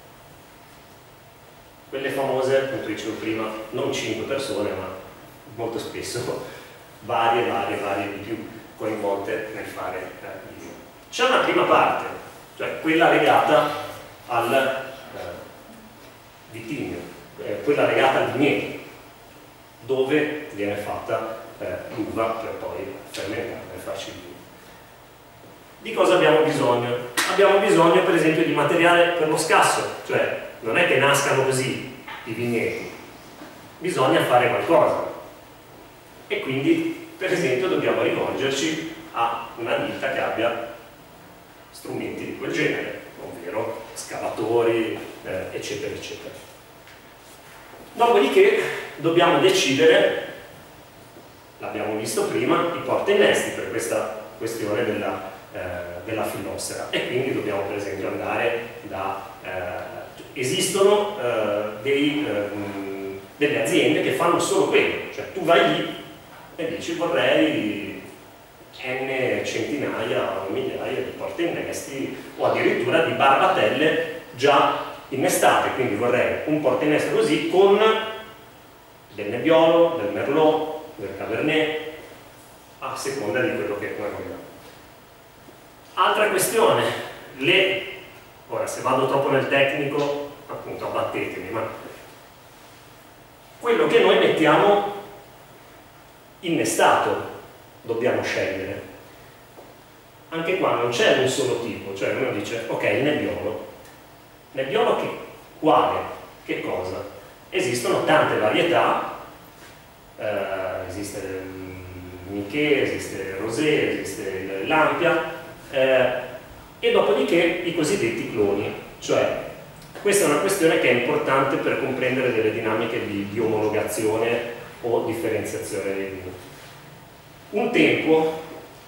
quelle famose, appunto dicevo prima, non 5 persone ma molto spesso varie di più coinvolte nel fare il vino. C'è una prima parte, cioè quella legata al vitigno, quella legata al vigneto, dove viene fatta l'uva per poi fermentare e farci il vino. Di cosa abbiamo bisogno? Abbiamo bisogno per esempio di materiale per lo scasso, cioè non è che nascano così i vigneti, bisogna fare qualcosa e quindi per esempio dobbiamo rivolgerci a una ditta che abbia strumenti di quel genere, ovvero scavatori, eccetera eccetera. Dopodiché dobbiamo decidere, l'abbiamo visto prima, i porta-innesti per questa questione della fillossera e quindi dobbiamo per esempio andare da esistono delle aziende che fanno solo quello, cioè tu vai lì e dici vorrei n centinaia o migliaia di porta-innesti o addirittura di barbatelle già innestate, quindi vorrei un porta-innesto così con del Nebbiolo, del Merlot, del Cabernet a seconda di quello che noi vogliamo. Altra questione, ora se vado troppo nel tecnico appunto abbattetemi, ma quello che noi mettiamo innestato dobbiamo scegliere. Anche qua non c'è un solo tipo, cioè uno dice ok, il nebbiolo quale? Che cosa? Esistono tante varietà, esiste il Miché, esiste il Rosé, esiste l'Ampia e dopodiché i cosiddetti cloni, cioè Questa è una questione che è importante per comprendere delle dinamiche di omologazione o differenziazione dei vini. Un tempo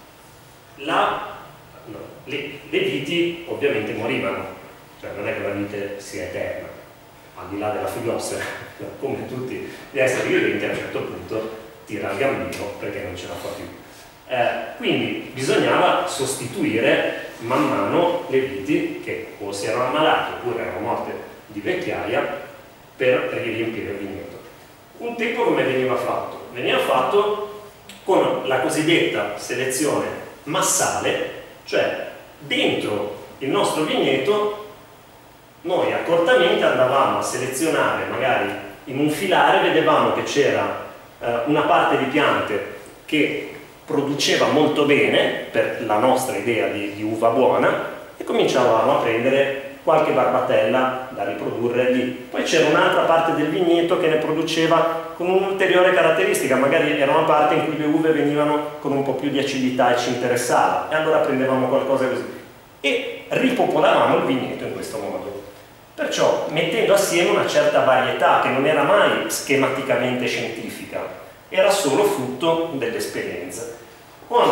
le viti ovviamente morivano, cioè non è che la vite sia eterna, al di là della filosofia, come tutti gli esseri viventi a un certo punto tira il gambino perché non ce la fa più. Quindi bisognava sostituire man mano le viti che o si erano ammalate oppure erano morte di vecchiaia per riempire il vigneto. Un tempo come veniva fatto? Veniva fatto con la cosiddetta selezione massale, cioè dentro il nostro vigneto noi accortamente andavamo a selezionare, magari in un filare vedevamo che c'era una parte di piante che produceva molto bene per la nostra idea di uva buona e cominciavamo a prendere qualche barbatella da riprodurre lì. Poi c'era un'altra parte del vigneto che ne produceva con un'ulteriore caratteristica, magari era una parte in cui le uve venivano con un po' più di acidità e ci interessava, e allora prendevamo qualcosa così e ripopolavamo il vigneto in questo modo. Perciò mettendo assieme una certa varietà che non era mai schematicamente scientifica, era solo frutto dell'esperienza. Con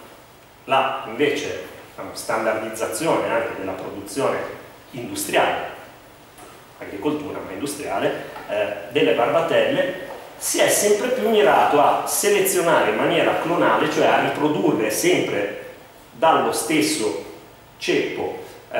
la invece standardizzazione anche della produzione industriale, agricoltura ma industriale, delle barbatelle, si è sempre più mirato a selezionare in maniera clonale, cioè a riprodurre sempre dallo stesso ceppo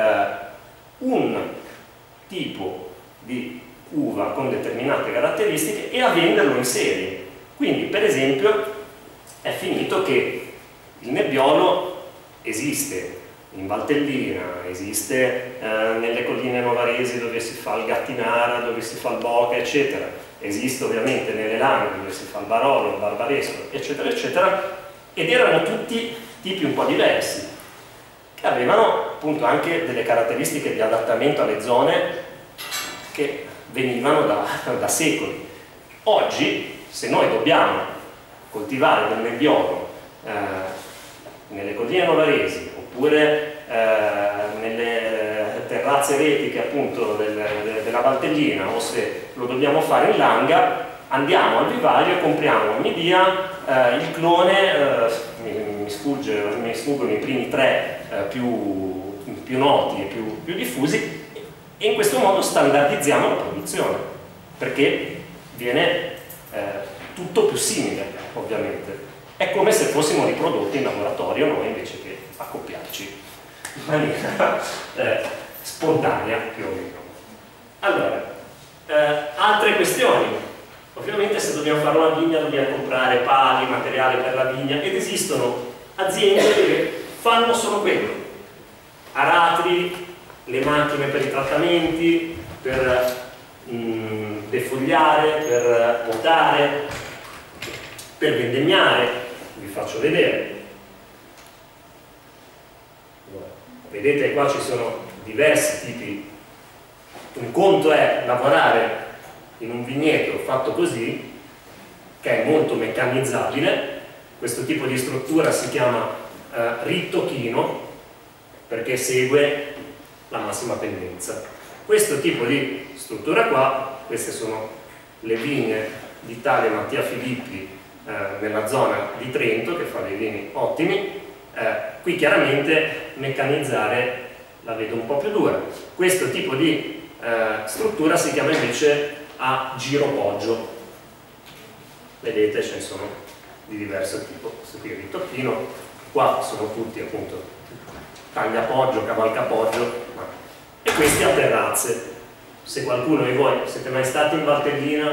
un tipo di uva con determinate caratteristiche e a venderlo in serie. Quindi, per esempio, è finito che il Nebbiolo esiste in Valtellina, esiste nelle colline novaresi dove si fa il Gattinara, dove si fa il Boca, eccetera, esiste ovviamente nelle Langhe dove si fa il Barolo, il Barbaresco, eccetera, eccetera, ed erano tutti tipi un po' diversi, che avevano appunto anche delle caratteristiche di adattamento alle zone che venivano da secoli. Oggi, se noi dobbiamo coltivare del Nebbiolo nelle colline novaresi oppure nelle terrazze retiche appunto della Valtellina, o se lo dobbiamo fare in Langa, andiamo al vivaio e compriamo ogni dia il clone, mi sfuggono i primi tre più noti e più diffusi, e in questo modo standardizziamo la produzione, perché viene tutto più simile, ovviamente. È come se fossimo riprodotti in laboratorio noi invece che accoppiarci in maniera spontanea più o meno. Allora, altre questioni. Ovviamente se dobbiamo fare una vigna dobbiamo comprare pali, materiale per la vigna, ed esistono aziende che fanno solo quello. Aratri, le macchine per i trattamenti, per defogliare, per potare, per vendemmiare. Vi faccio vedere. Vedete qua ci sono diversi tipi. Un conto è lavorare in un vigneto fatto così, che è molto meccanizzabile. Questo tipo di struttura si chiama ritocchino, perché segue la massima pendenza. Questo tipo di struttura qua, queste sono le vigne di tale Mattia Filippi nella zona di Trento, che fa dei vini ottimi. Qui chiaramente meccanizzare la vedo un po' più dura. Questo tipo di struttura si chiama invece a giropoggio. Vedete, ce ne sono di diverso tipo. Questo qui è il ritocchino, qua sono tutti appunto tagliapoggio, cavalcapoggio, e questi a terrazze. Se qualcuno di voi siete mai stati in Valtellina,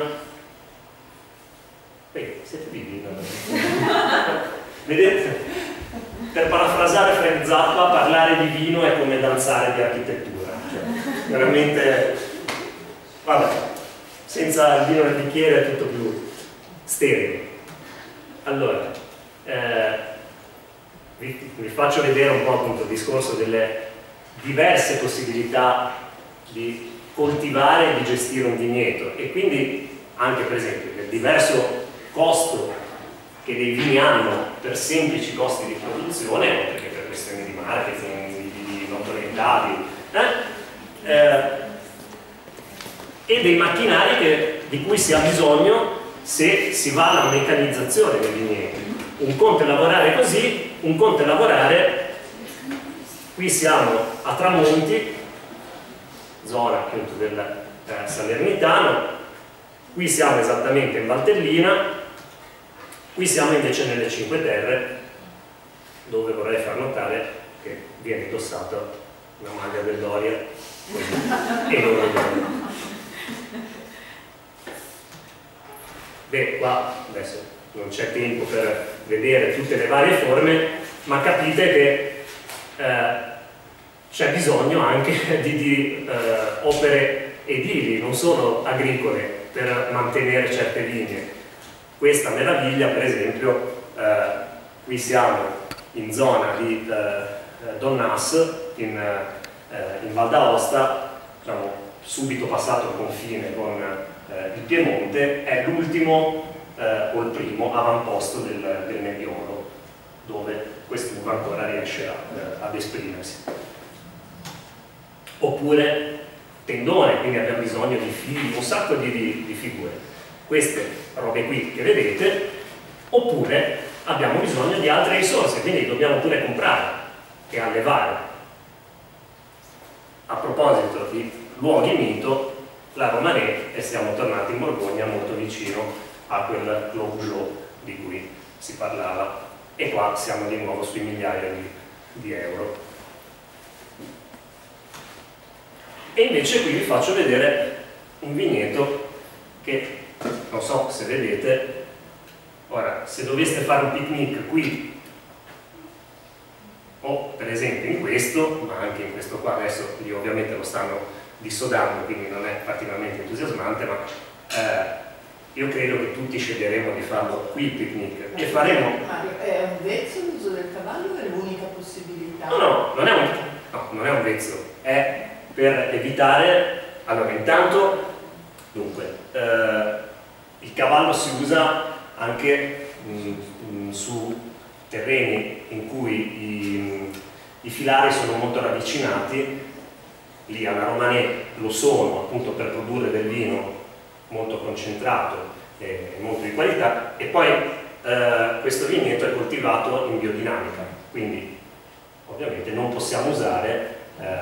siete vivi, vedete? Per parafrasare Frank Zappa, parlare di vino è come danzare di architettura, cioè, veramente, vabbè, senza il vino nel bicchiere è tutto più stereo. Allora, vi faccio vedere un po' appunto il discorso delle diverse possibilità di coltivare e di gestire un vigneto, e quindi anche per esempio del diverso costo che dei vini hanno per semplici costi di produzione, o perché per questioni di marketing, di notorietà, e dei macchinari di cui si ha bisogno se si va alla meccanizzazione dei vigneti. Un conto è lavorare così, un conto è lavorare, qui siamo a Tramonti, zona appunto del Salernitano, qui siamo esattamente in Valtellina, qui siamo invece nelle Cinque Terre, dove vorrei far notare che viene indossata una maglia del Doria e loro. Beh, qua adesso non c'è tempo per vedere tutte le varie forme, ma capite che c'è bisogno anche di opere edili, non solo agricole, per mantenere certe linee. Questa meraviglia, per esempio, qui siamo in zona di Donnas, in Val d'Aosta, diciamo, subito passato il confine con il Piemonte, è l'ultimo o il primo avamposto del Nebbiolo, dove quest'uva ancora riesce ad esprimersi. Oppure tendone, quindi abbiamo bisogno di fili, un sacco di figure. Queste robe qui che vedete, oppure abbiamo bisogno di altre risorse, quindi dobbiamo pure comprare e allevare. A proposito di luoghi mito, la Romanée, e siamo tornati in Borgogna molto vicino a quel Clos di cui si parlava, e qua siamo di nuovo sui migliaia di euro. E invece qui vi faccio vedere un vigneto che non so se vedete. Ora, se doveste fare un picnic qui, o per esempio in questo, ma anche in questo qua, adesso lì ovviamente lo stanno dissodando, quindi non è particolarmente entusiasmante, ma io credo che tutti sceglieremo di farlo qui il picnic. E faremo... Mario, è un vezzo l'uso del cavallo o è l'unica possibilità? No, non è un vezzo, è per evitare... Allora, intanto, dunque, il cavallo si usa anche su terreni in cui i filari sono molto ravvicinati. Lì alla Romanée lo sono appunto per produrre del vino molto concentrato e molto di qualità, e poi questo vigneto è coltivato in biodinamica, quindi ovviamente non possiamo usare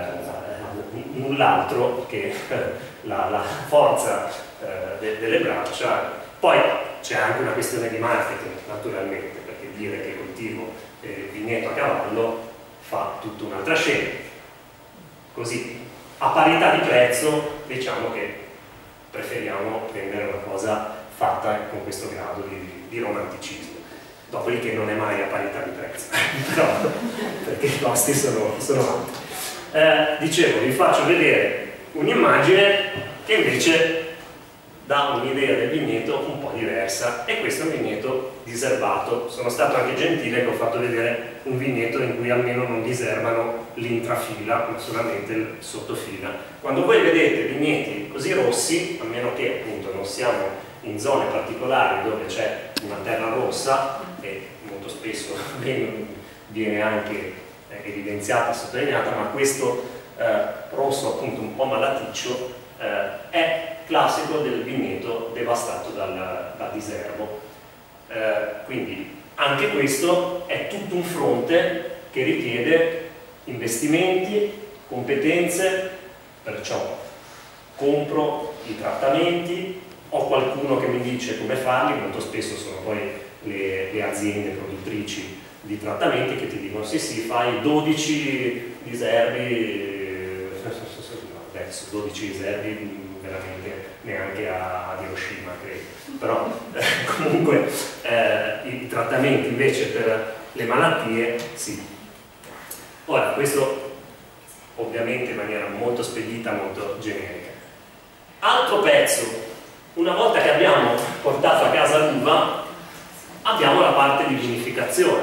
null'altro che la forza delle braccia. Poi c'è anche una questione di marketing, naturalmente, perché dire che coltivo vigneto a cavallo fa tutta un'altra scena. Così, a parità di prezzo, diciamo che preferiamo prendere una cosa fatta con questo grado di romanticismo. Dopodiché non è mai a parità di prezzo, però, perché i costi sono alti. Dicevo, vi faccio vedere un'immagine che invece dà un'idea del vigneto un po' diversa, e questo è un vigneto diserbato. Sono stato anche gentile che ho fatto vedere un vigneto in cui almeno non diserbano l'intrafila, ma solamente il sottofila. Quando voi vedete vigneti così rossi, a meno che appunto non siamo in zone particolari dove c'è una terra rossa, e molto spesso viene anche evidenziata, sottolineata, ma questo rosso appunto un po' malaticcio è classico del vigneto devastato dal diserbo. Quindi anche questo è tutto un fronte che richiede investimenti, competenze, perciò compro i trattamenti, ho qualcuno che mi dice come farli, molto spesso sono poi le aziende produttrici di trattamenti che ti dicono sì, fai 12 diserbi, adesso 12 diserbi veramente neanche a Hiroshima, credo, però comunque i trattamenti invece per le malattie sì. Ora, questo ovviamente in maniera molto spedita, molto generica. Altro pezzo, una volta che abbiamo portato a casa l'uva, abbiamo la parte di vinificazione,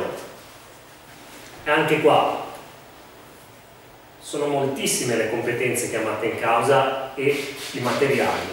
e anche qua sono moltissime le competenze chiamate in causa e i materiali.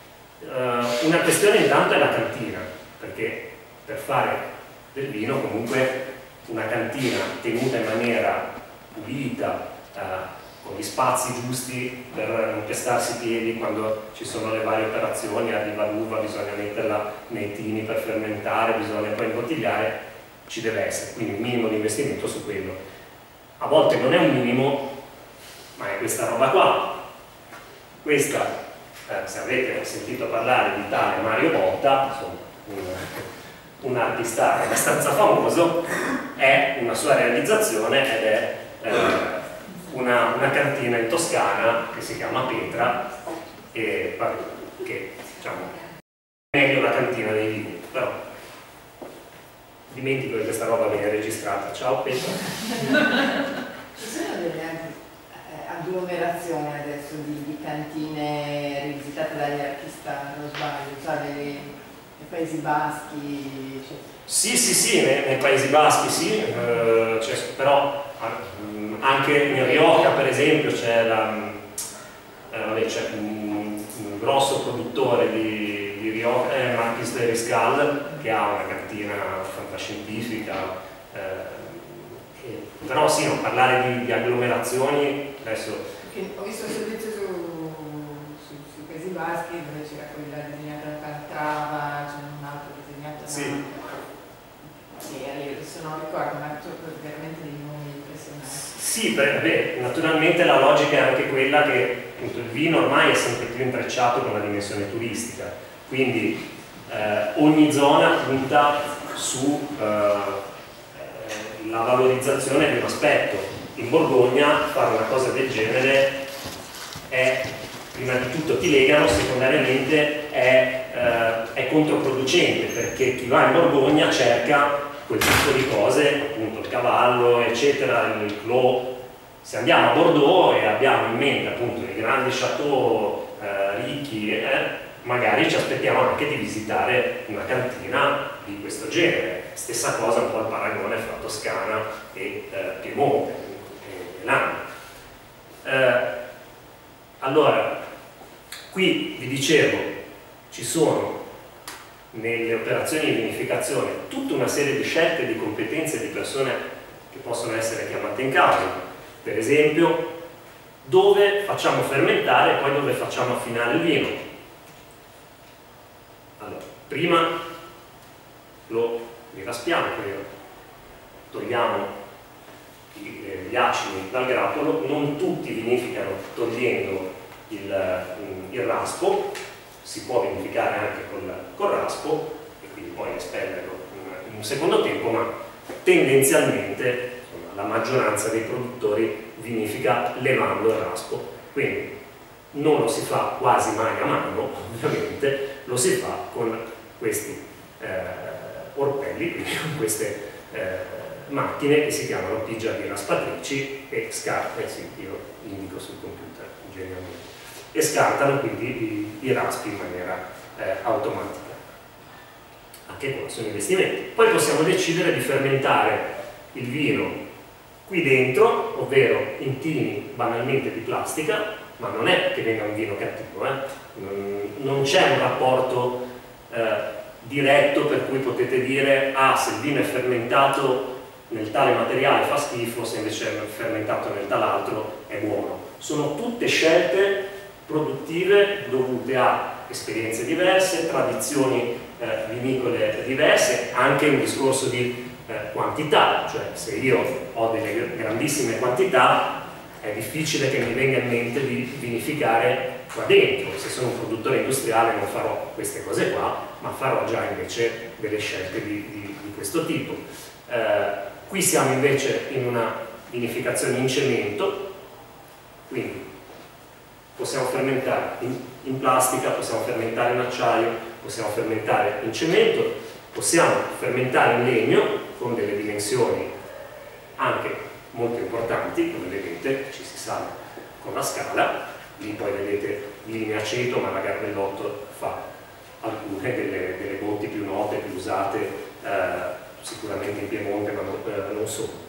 Una questione intanto è la cantina, perché per fare del vino comunque una cantina tenuta in maniera pulita, con gli spazi giusti per non pestarsi i piedi quando ci sono le varie operazioni, arriva l'uva, bisogna metterla nei tini per fermentare, bisogna poi imbottigliare, ci deve essere, quindi un minimo di investimento su quello. A volte non è un minimo, ma è questa roba qua. Questa, se avete sentito parlare di tale Mario Botta, insomma, un artista abbastanza famoso, è una sua realizzazione ed è una cantina in Toscana che si chiama Petra, e che diciamo è meglio la cantina dei vini, però dimentico che questa roba viene registrata. Ciao Petra. Ci sono delle agglomerazioni adesso di cantine rivisitate dagli artisti, non sbaglio, nei Paesi Baschi? Cioè. Sì, nei Paesi Baschi sì, però anche in Rioja per esempio c'è un grosso produttore di Rioja, Marquis de Riscal, che ha una cantina fantascientifica, però sì, non parlare di agglomerazioni adesso. Perché ho visto il servizio sui Paesi Baschi dove c'era quella disegnata da Calatrava, c'è un altro disegnato da... Sì. Se non ricordo, ma veramente dei nomi impressionanti. Sì, naturalmente la logica è anche quella che appunto, il vino ormai è sempre più intrecciato con la dimensione turistica, quindi ogni zona punta su la valorizzazione di un aspetto. In Borgogna fare una cosa del genere è, prima di tutto ti legano, secondariamente è controproducente, perché chi va in Borgogna cerca quel tipo di cose, appunto il cavallo, eccetera, il clos. Se andiamo a Bordeaux e abbiamo in mente appunto i grandi chateau ricchi, magari ci aspettiamo anche di visitare una cantina di questo genere. Stessa cosa un po' il paragone fra Toscana e Piemonte, e Melano. Allora, qui vi dicevo, ci sono nelle operazioni di vinificazione tutta una serie di scelte, di competenze, di persone che possono essere chiamate in causa. Per esempio, dove facciamo fermentare e poi dove facciamo affinare il vino. Allora, prima lo raspiamo, togliamo gli acidi dal grappolo. Non tutti vinificano togliendo il raspo, si può vinificare anche col raspo e quindi poi espellerlo in un secondo tempo, ma tendenzialmente la maggioranza dei produttori vinifica levando il raspo, quindi non lo si fa quasi mai a mano, ovviamente, lo si fa con questi orpelli, quindi con queste macchine che si chiamano pigia di raspatrici e scartano, sì, io indico sul computer ingegneriamente, e scartano quindi i raspi in maniera automatica. Anche qua sono investimenti. Poi possiamo decidere di fermentare il vino qui dentro, ovvero in tini banalmente di plastica, ma non è che venga un vino cattivo, non c'è un rapporto diretto per cui potete dire se il vino è fermentato nel tale materiale fa schifo, se invece è fermentato nel tal'altro è buono. Sono tutte scelte produttive dovute a esperienze diverse, tradizioni vinicole diverse, anche un discorso di quantità, cioè se io ho delle grandissime quantità è difficile che mi venga in mente di vinificare qua dentro. Se sono un produttore industriale non farò queste cose qua, ma farò già invece delle scelte di questo tipo. Qui siamo invece in una vinificazione in cemento, quindi possiamo fermentare in plastica, possiamo fermentare in acciaio, possiamo fermentare in cemento, possiamo fermentare in legno con delle dimensioni anche molto importanti, come vedete ci si sale con la scala, lì poi vedete linea aceto, ma la Garbellotto fa alcune delle botti più note, più usate sicuramente in Piemonte, ma non solo.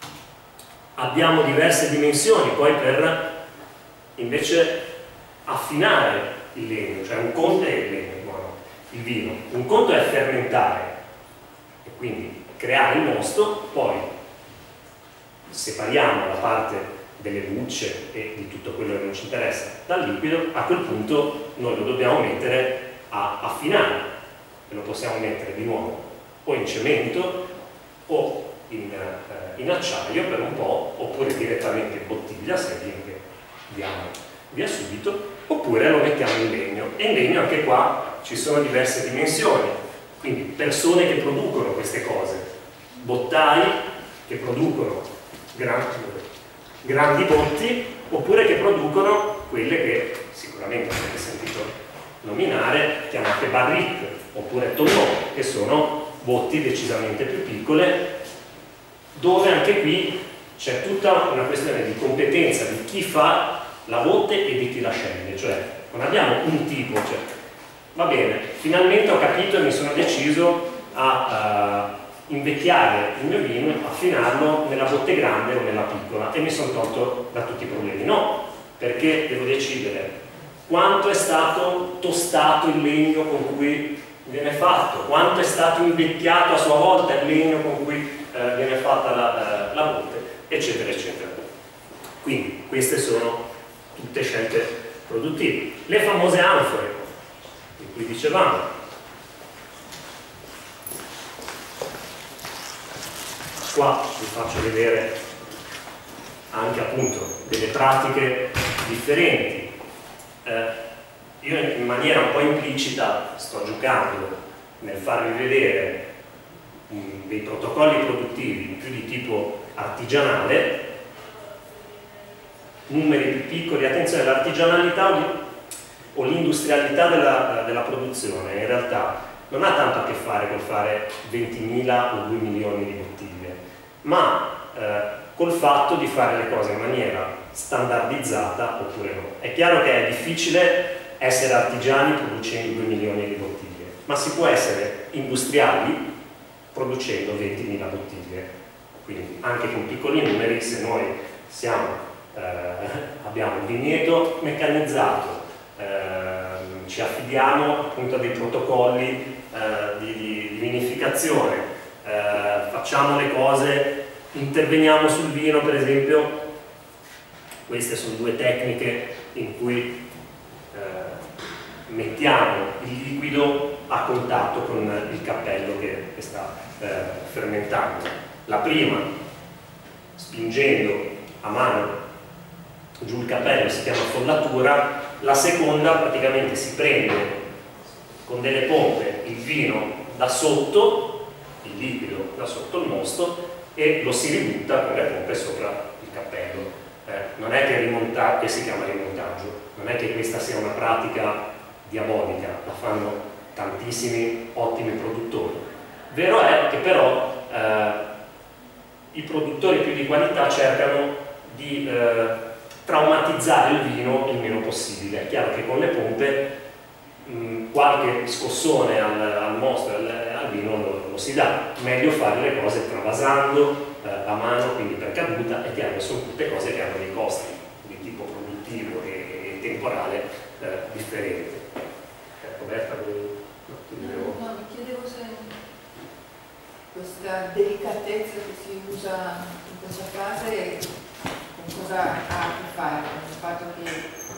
Abbiamo diverse dimensioni poi per invece affinare il legno, cioè un conto è il legno, il vino, un conto è fermentare e quindi creare il mosto, poi separiamo la parte delle bucce e di tutto quello che non ci interessa dal liquido, a quel punto noi lo dobbiamo mettere a affinare, e lo possiamo mettere di nuovo o in cemento o in acciaio per un po', oppure direttamente in bottiglia, se è vino che diamo via subito, oppure lo mettiamo in legno. E in legno anche qua ci sono diverse dimensioni, quindi persone che producono queste cose, bottai che producono grandi botti, oppure che producono quelle che sicuramente avete sentito nominare, chiamate barrique oppure tonneau, che sono botti decisamente più piccole, dove anche qui c'è tutta una questione di competenza di chi fa la botte e di chi la sceglie, cioè non abbiamo un tipo, cioè, va bene, finalmente ho capito e mi sono deciso a invecchiare il mio vino, affinarlo nella botte grande o nella piccola, e mi sono tolto da tutti i problemi. No, perché devo decidere quanto è stato tostato il legno con cui viene fatto, quanto è stato invecchiato a sua volta il legno con cui viene fatta la botte, eccetera eccetera. Quindi queste sono tutte scelte produttive. Le famose anfore di cui dicevamo, qua vi faccio vedere anche appunto delle pratiche differenti. Io in maniera un po' implicita sto giocando nel farvi vedere dei protocolli produttivi più di tipo artigianale, numeri più piccoli. Attenzione, l'artigianalità o l'industrialità della produzione in realtà non ha tanto a che fare col fare 20.000 o 2 milioni di bottiglie, ma col fatto di fare le cose in maniera standardizzata oppure no. È chiaro che è difficile essere artigiani producendo 2 milioni di bottiglie, ma si può essere industriali producendo 20.000 bottiglie. Quindi anche con piccoli numeri, se noi abbiamo il vigneto meccanizzato, ci affidiamo appunto a dei protocolli di vinificazione, facciamo le cose, interveniamo sul vino, per esempio. Queste sono due tecniche in cui mettiamo il liquido a contatto con il cappello che sta fermentando. La prima spingendo a mano giù il cappello si chiama follatura, la seconda praticamente si prende con delle pompe il vino da sotto, il liquido da sotto il mosto, e lo si ributta con le pompe sopra il cappello. Non è che si chiama rimontaggio, non è che questa sia una pratica diabolica, la fanno tantissimi ottimi produttori. Vero è che però i produttori più di qualità cercano di traumatizzare il vino il meno possibile. È chiaro che con le pompe qualche scossone al mosto e al vino lo si dà. Meglio fare le cose travasando a mano, quindi per caduta. È chiaro che sono tutte cose che hanno dei costi di tipo produttivo e temporale differenti. Roberta, No, mi chiedevo se questa delicatezza che si usa in questa frase con cosa ha a che fare, con il fatto che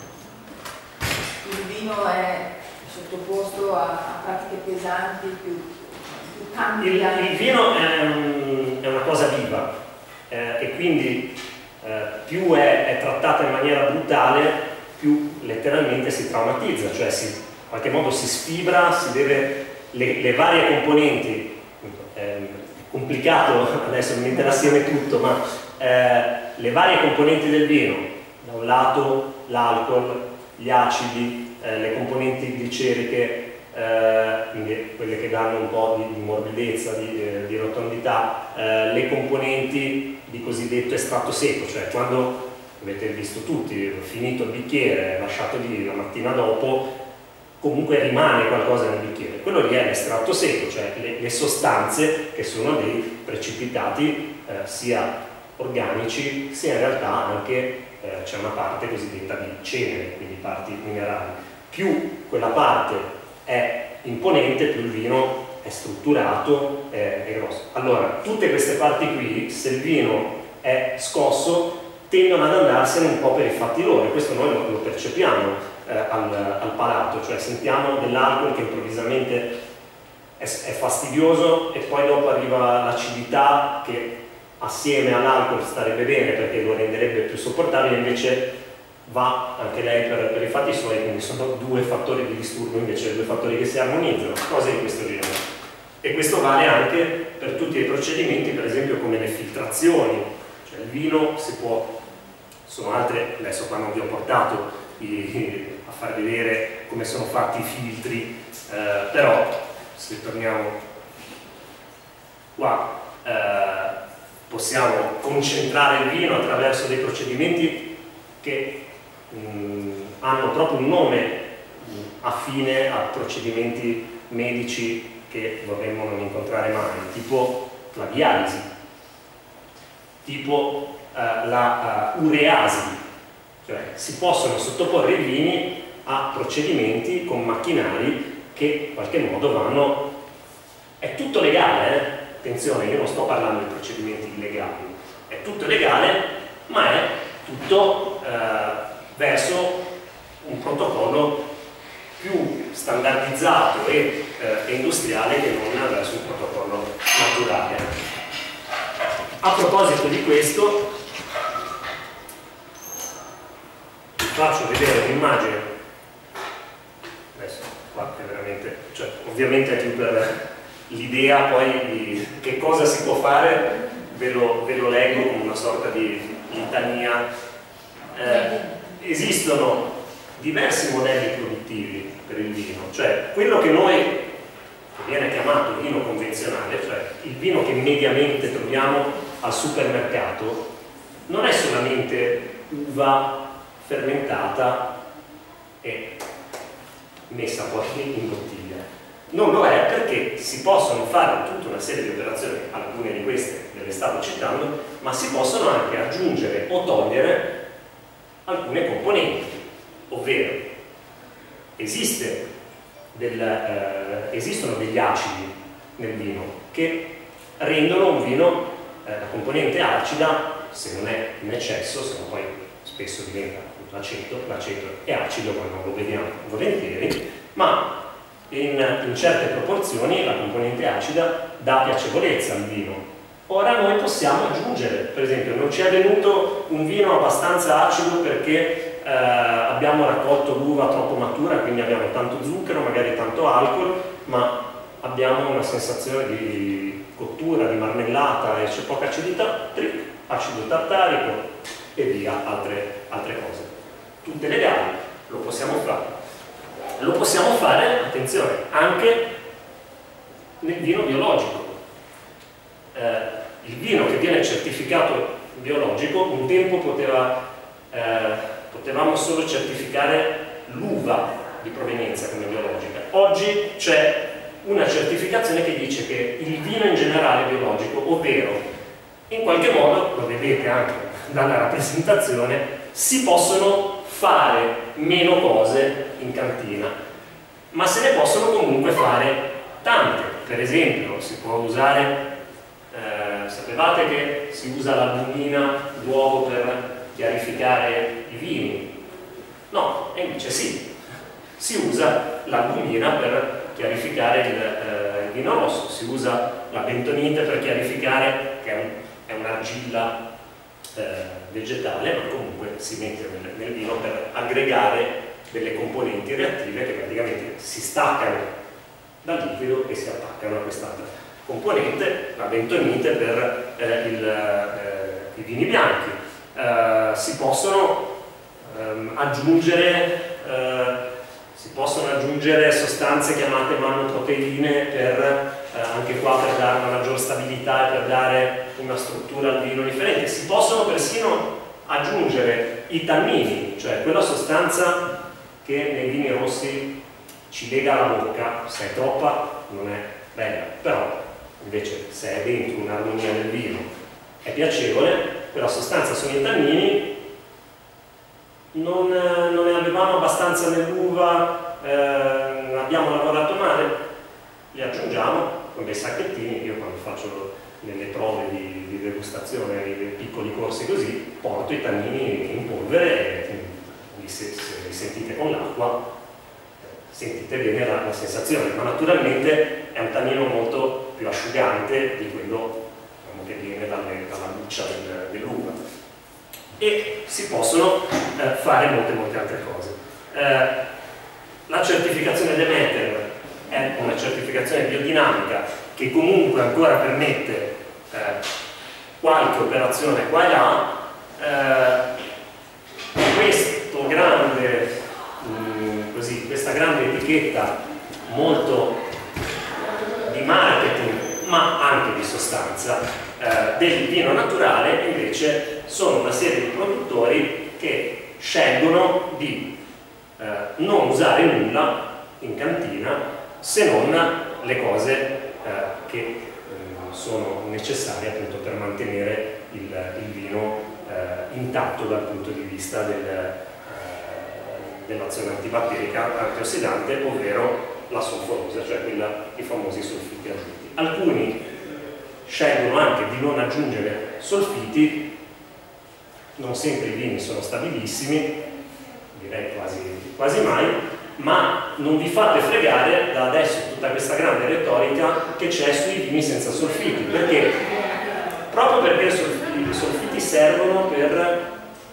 il vino è sottoposto a pratiche pesanti, più cambianti. Il vino è una cosa viva e quindi più è trattata in maniera brutale, più letteralmente si traumatizza, cioè in qualche modo si sfibra, le varie componenti, è complicato adesso mettere assieme tutto, ma le varie componenti del vino, da un lato l'alcol, gli acidi, le componenti gliceriche, quindi quelle che danno un po' di morbidezza, di rotondità, le componenti di cosiddetto estratto secco, cioè quando avete visto tutti, finito il bicchiere, lasciato lì la mattina dopo, comunque rimane qualcosa nel bicchiere. Quello lì è l'estratto secco, cioè le sostanze che sono dei precipitati sia organici sia in realtà anche c'è una parte cosiddetta di cenere, quindi parti minerali. Più quella parte è imponente, più il vino è strutturato, è grosso. Allora, tutte queste parti qui, se il vino è scosso, tendono ad andarsene un po' per i fatti loro, e questo noi lo percepiamo al palato, cioè sentiamo dell'alcol che improvvisamente è fastidioso e poi dopo arriva l'acidità che assieme all'alcol starebbe bene perché lo renderebbe più sopportabile, invece va anche lei per i fatti suoi, quindi sono due fattori di disturbo invece due fattori che si armonizzano, cose di questo genere. E questo vale anche per tutti i procedimenti, per esempio come le filtrazioni, cioè il vino si può, sono altre, adesso qua non vi ho portato a far vedere come sono fatti i filtri, però se torniamo qua possiamo concentrare il vino attraverso dei procedimenti che hanno proprio un nome affine a procedimenti medici che vorremmo non incontrare mai, tipo la dialisi, tipo la ureasi, cioè si possono sottoporre i vini a procedimenti con macchinari che in qualche modo vanno, è tutto legale, attenzione, io non sto parlando di procedimenti illegali, è tutto legale, ma è tutto verso un protocollo più standardizzato e industriale che non verso un protocollo naturale. A proposito di questo, vi faccio vedere un'immagine, adesso qua è veramente, cioè ovviamente è più per l'idea poi di che cosa si può fare, ve lo leggo come una sorta di litania. Esistono diversi modelli produttivi per il vino, cioè quello che viene chiamato vino convenzionale, cioè il vino che mediamente troviamo al supermercato, non è solamente uva fermentata e messa poi in bottiglia. Non lo è perché si possono fare tutta una serie di operazioni, alcune di queste ve le stavo citando, ma si possono anche aggiungere o togliere alcune componenti, ovvero esistono degli acidi nel vino che rendono un vino, la componente acida, se non è in eccesso, se no poi spesso diventa l'aceto è acido, poi non lo vediamo volentieri, ma in certe proporzioni la componente acida dà piacevolezza al vino. Ora noi possiamo aggiungere, per esempio, non ci è venuto un vino abbastanza acido perché abbiamo raccolto l'uva troppo matura, quindi abbiamo tanto zucchero, magari tanto alcol, ma abbiamo una sensazione di cottura, di marmellata e c'è poca acidità, acido tartarico e via, altre cose. Tutte legali, lo possiamo fare. Lo possiamo fare, attenzione, anche nel vino biologico. Il vino che viene certificato biologico, un tempo potevamo solo certificare l'uva di provenienza come biologica. Oggi c'è una certificazione che dice che il vino in generale è biologico, ovvero in qualche modo, lo vedete anche dalla rappresentazione, si possono fare meno cose in cantina, ma se ne possono comunque fare tante. Per esempio si può usare, sapevate che si usa l'albumina d'uovo per chiarificare i vini? No, e invece sì, si usa l'albumina per chiarificare il vino rosso, si usa la bentonite per chiarificare, che è un'argilla vegetale, ma comunque si mette nel vino per aggregare delle componenti reattive che praticamente si staccano dal liquido e si attaccano a quest'altra componente, la bentonite per i vini bianchi. Si possono aggiungere sostanze chiamate mannoproteine per anche qua per dare una maggior stabilità e per dare una struttura al vino differente. Si possono persino aggiungere i tannini, cioè quella sostanza che nei vini rossi ci lega la bocca, se è troppa non è bella, però invece se è dentro un'armonia nel vino è piacevole. Quella sostanza sono i tannini, non ne avevamo abbastanza nell'uva, abbiamo lavorato male, li aggiungiamo con dei sacchettini. Io quando faccio nelle prove di degustazione, nei piccoli corsi così, porto i tannini in polvere e se li sentite con l'acqua sentite bene la sensazione, ma naturalmente è un tannino molto più asciugante di quello che viene dalla buccia dell'uva, e si possono fare molte altre cose. La certificazione Demeter è una certificazione biodinamica che comunque ancora permette qualche operazione qua e là. Questa grande etichetta molto di marketing ma anche di sostanza del vino naturale, invece sono una serie di produttori che scelgono di non usare nulla in cantina se non le cose che sono necessarie appunto per mantenere il vino intatto dal punto di vista dell'azione antibatterica antiossidante, ovvero la solforosa, cioè i famosi solfiti aggiunti. Alcuni scelgono anche di non aggiungere solfiti, non sempre i vini sono stabilissimi, direi quasi mai, ma non vi fate fregare da adesso tutta questa grande retorica che c'è sui vini senza solfiti, proprio perché i solfiti servono per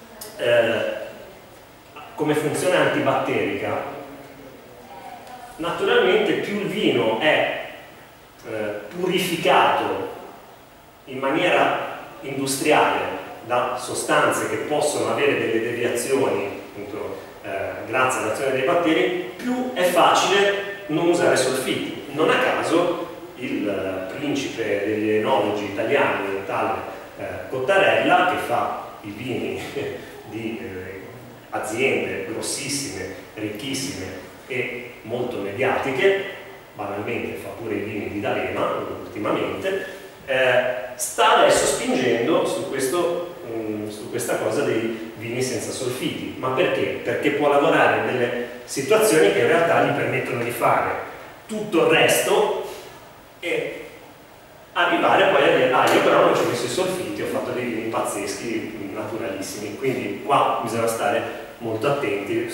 come funzione antibatterica. Naturalmente più il vino è purificato in maniera industriale da sostanze che possono avere delle deviazioni appunto, grazie all'azione dei batteri, più è facile non usare solfiti. Non a caso il principe degli enologi italiani, tale Cottarella, che fa i vini di aziende grossissime, ricchissime e molto mediatiche, banalmente fa pure i vini di D'Alema ultimamente, sta adesso spingendo su questa cosa dei vini senza solfiti. Ma perché? Perché può lavorare in delle situazioni che in realtà gli permettono di fare tutto il resto e arrivare poi a dire io però non ci ho messo i solfiti, ho fatto dei vini pazzeschi, naturalissimi. Quindi qua bisogna stare molto attenti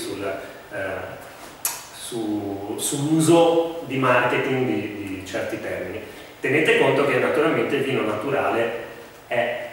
sull'uso di marketing di certi termini. Tenete conto che naturalmente il vino naturale è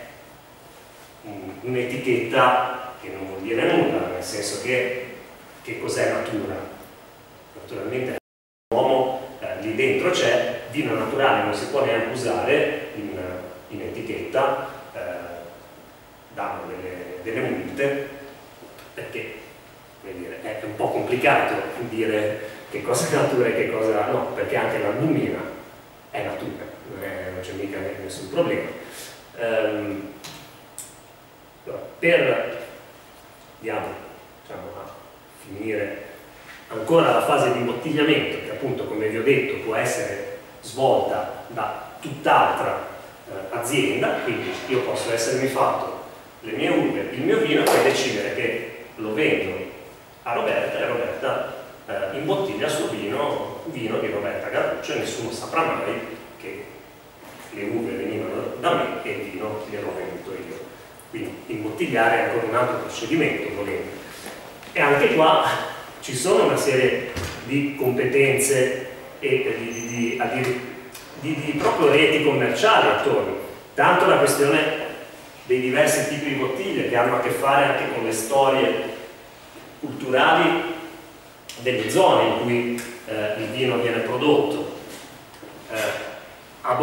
un'etichetta che non vuol dire nulla, nel senso che cos'è natura? Naturalmente l'uomo lì dentro c'è, vino naturale non si può neanche usare in etichetta, danno delle multe, perché è un po' complicato dire che cosa è natura e che cosa no, perché anche l'albumina è natura, non c'è mica nessun problema. Andiamo a finire ancora la fase di imbottigliamento, che appunto, come vi ho detto, può essere svolta da tutt'altra azienda. Quindi io posso essermi fatto le mie uve, il mio vino, e poi decidere che lo vendo a Roberta e Roberta imbottiglia il suo vino di Roberta Garduccio, e nessuno saprà mai che le uve venivano da me e il vino gliel'ho venduto io. Quindi imbottigliare è ancora un altro procedimento, volendo. E anche qua ci sono una serie di competenze e di proprio reti commerciali attorno. Tanto la questione dei diversi tipi di bottiglie, che hanno a che fare anche con le storie culturali delle zone in cui il vino viene prodotto. A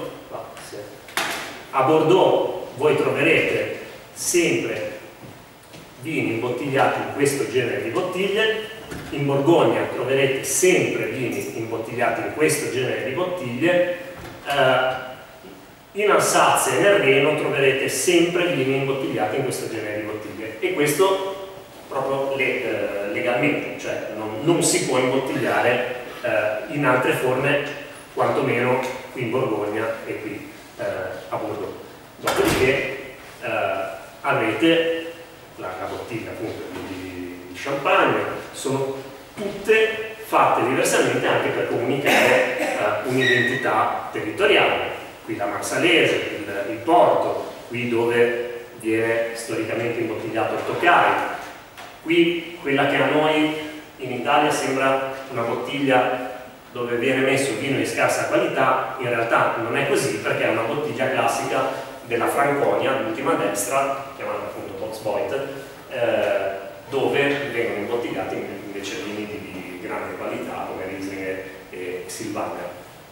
Bordeaux voi troverete sempre vini imbottigliati in questo genere di bottiglie, in Borgogna troverete sempre vini imbottigliati in questo genere di bottiglie, in Alsazia e nel Reno troverete sempre vini imbottigliati in questo genere di bottiglie, e questo proprio legalmente, cioè non si può imbottigliare in altre forme, quantomeno qui in Borgogna e qui a Bordeaux. Dopodiché avete la bottiglia appunto di champagne, sono tutte fatte diversamente anche per comunicare un'identità territoriale. Qui la Marsalese, il Porto, qui dove viene storicamente imbottigliato il Tokai, qui quella che a noi in Italia sembra una bottiglia dove viene messo vino di scarsa qualità, in realtà non è così, perché è una bottiglia classica della Franconia, l'ultima a destra, chiamata appunto Boxboit, dove vengono imbottigliati invece vini di grande qualità come Riesling e Silvaner.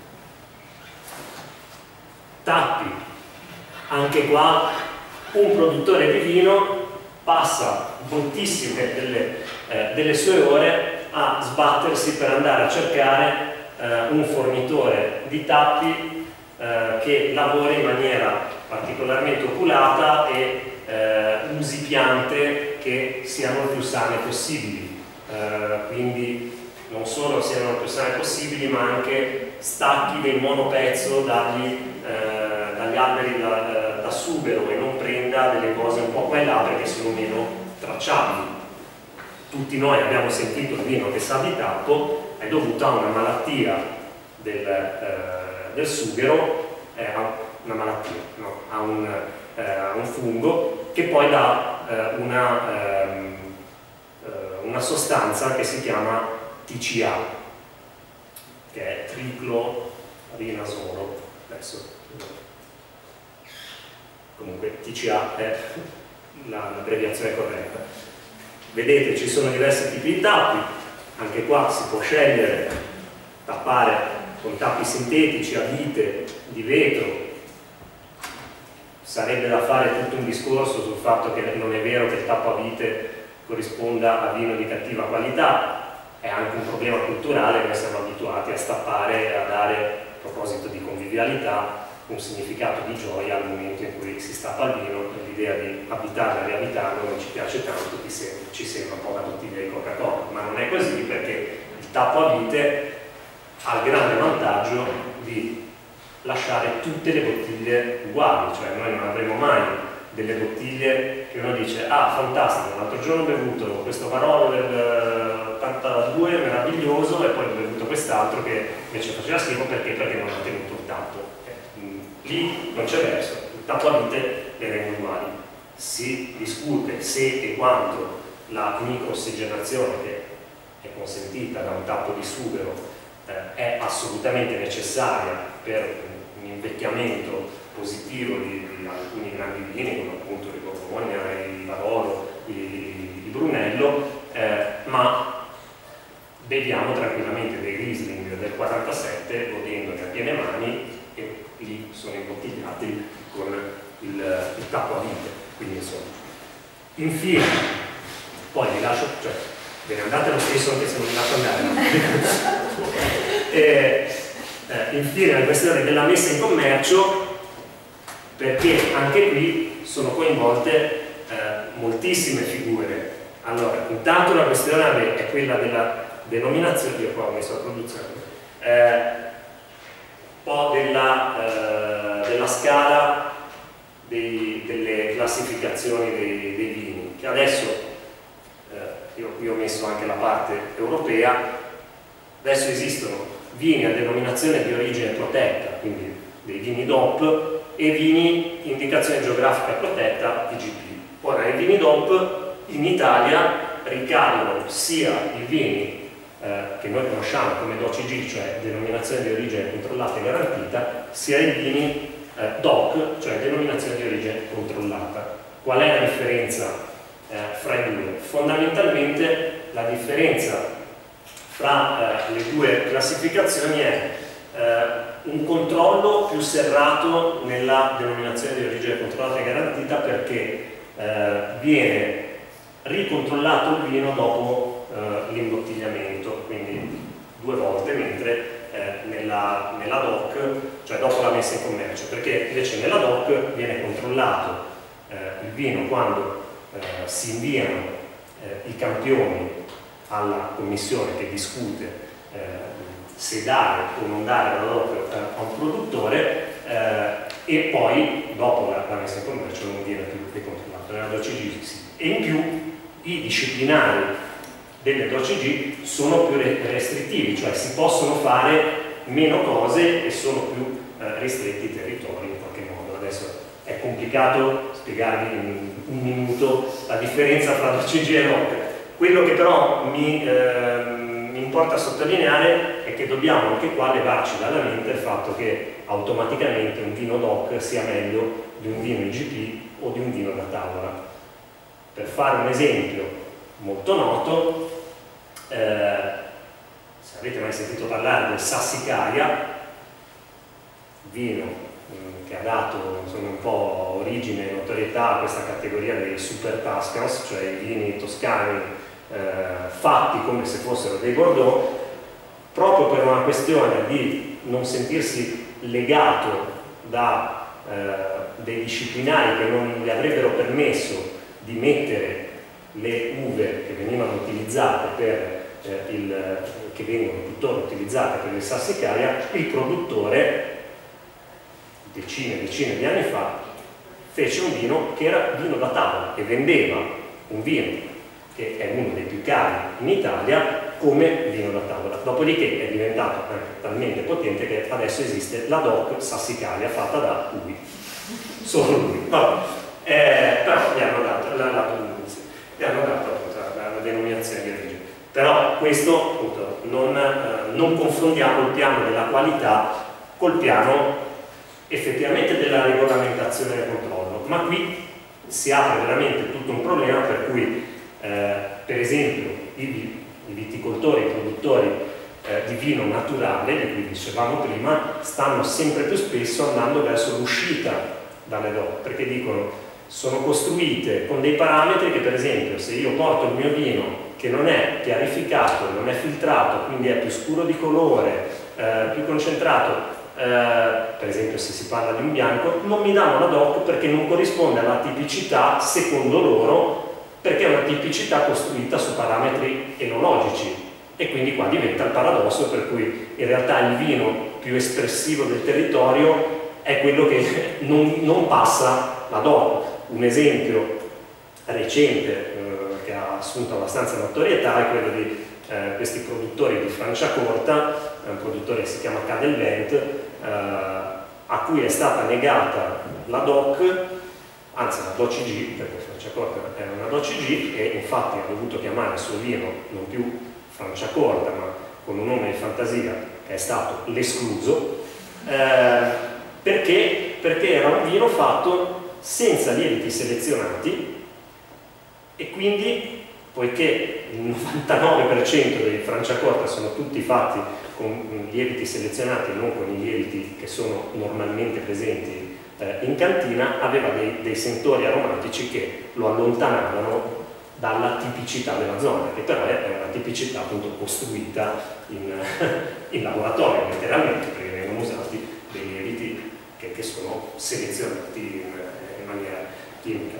Tappi, anche qua un produttore di vino passa moltissime delle sue ore a sbattersi per andare a cercare un fornitore di tappi che lavori in maniera particolarmente oculata e usi piante che siano il più sane possibili, quindi non solo siano il più sane possibili, ma anche stacchi del monopezzo dagli alberi da sughero e non prenda delle cose un po' qua e là perché sono meno tracciabili. Tutti noi abbiamo sentito il vino che sa di tappo, è dovuto a una malattia del sughero, a un fungo che poi dà una sostanza che si chiama TCA, che è triclorinasolo. Adesso comunque TCA è l'abbreviazione corretta. Vedete, ci sono diversi tipi di tappi, anche qua si può scegliere tappare con tappi sintetici a vite, di vetro. Sarebbe da fare tutto un discorso sul fatto che non è vero che il tappo a vite corrisponda a vino di cattiva qualità, è anche un problema culturale. Noi siamo abituati a stappare e a dare, a proposito di convivialità, un significato di gioia al momento in cui si stappa il vino. L'idea di abitarlo e riabitarlo non ci piace tanto, ci sembra un po' la bottiglia di Coca-Cola, ma non è così, perché il tappo a vite ha il grande vantaggio di lasciare tutte le bottiglie uguali, cioè noi non avremo mai delle bottiglie che uno dice: ah, fantastico, l'altro giorno ho bevuto questo Barolo del 82 meraviglioso e poi ho bevuto quest'altro che invece faceva schifo perché non ha tenuto il tappo. Lì non c'è verso, il tappo a vite le rende uguali. Si discute se e quanto la microossigenazione, che è consentita da un tappo di sughero, è assolutamente necessaria per un invecchiamento positivo di alcuni grandi vini, come appunto il Borgogna, il Barolo, il Brunello, ma beviamo tranquillamente dei Riesling del 47 godendone a piene mani, e lì sono imbottigliati con il tappo a vite. Quindi insomma, infine, poi vi lascio, cioè ve ne andate lo stesso anche se non vi lascio andare. Infine la questione della messa in commercio, perché anche qui sono coinvolte moltissime figure. Allora, intanto la questione è quella della denominazione, io qua ho messo la produzione, un po' della scala delle classificazioni dei vini, che adesso io qui ho messo anche la parte europea. Adesso esistono vini a denominazione di origine protetta, quindi dei vini DOP, e vini indicazione geografica protetta, IGP. Ora, i vini DOP in Italia ricadono sia i vini che noi conosciamo come DOCG, cioè denominazione di origine controllata e garantita, sia i vini DOC, cioè denominazione di origine controllata. Qual è la differenza fra i due? Fondamentalmente la differenza fra le due classificazioni è un controllo più serrato nella denominazione di origine controllata e garantita, perché viene ricontrollato il vino dopo l'imbottigliamento, quindi 2 volte, mentre nella DOC, cioè dopo la messa in commercio, perché invece nella DOC viene controllato il vino quando si inviano i campioni alla commissione che discute se dare o non dare la DOC a un produttore, e poi dopo la messa in commercio non viene più ricontrollato. Nella DOCG sì. E in più i disciplinari delle DOCG sono più restrittivi, cioè si possono fare meno cose e sono più ristretti i territori in qualche modo. Adesso è complicato spiegarvi in un minuto la differenza tra DOCG e DOC. Quello che però mi importa sottolineare è che dobbiamo anche qua levarci dalla mente il fatto che automaticamente un vino DOC sia meglio di un vino IGP o di un vino da tavola. Per fare un esempio molto noto, se avete mai sentito parlare del Sassicaia, vino che ha dato insomma, un po' origine e notorietà a questa categoria dei super Tuscans, cioè i vini toscani fatti come se fossero dei Bordeaux, proprio per una questione di non sentirsi legato da dei disciplinari che non gli avrebbero permesso di mettere le uve che venivano utilizzate per che vengono tuttora utilizzate per il Sassicaia, il produttore decine e decine di anni fa fece un vino che era vino da tavola e vendeva un vino che è uno dei più cari in Italia come vino da tavola. Dopodiché è diventato anche talmente potente che adesso esiste la DOC Sassicaia fatta da lui, solo lui. Vabbè. Però gli hanno dato la denominazione di origine. Però questo appunto, non confondiamo il piano della qualità col piano effettivamente della regolamentazione del controllo, ma qui si apre veramente tutto un problema per cui per esempio i viticoltori, i produttori di vino naturale, di cui dicevamo prima, stanno sempre più spesso andando verso l'uscita dalle DOC, perché dicono sono costruite con dei parametri che, per esempio, se io porto il mio vino che non è chiarificato, non è filtrato, quindi è più scuro di colore, più concentrato, per esempio se si parla di un bianco, non mi danno la DOC perché non corrisponde alla tipicità secondo loro, perché è una tipicità costruita su parametri enologici, e quindi qua diventa il paradosso per cui in realtà il vino più espressivo del territorio è quello che non passa la DOC. Un esempio recente che ha assunto abbastanza notorietà è quello di questi produttori di Franciacorta, un produttore che si chiama Cadelvent, a cui è stata negata la DOC, anzi la DOCG, perché Franciacorta è una DOCG, e infatti ha dovuto chiamare il suo vino non più Franciacorta ma con un nome di fantasia che è stato l'Escluso, perché era un vino fatto senza lieviti selezionati, e quindi poiché il 99% dei Franciacorta sono tutti fatti con lieviti selezionati e non con i lieviti che sono normalmente presenti in cantina, aveva dei sentori aromatici che lo allontanavano dalla tipicità della zona, che però è una tipicità appunto costruita in laboratorio, letteralmente, perché vengono usati dei lieviti che sono selezionati in maniera chimica.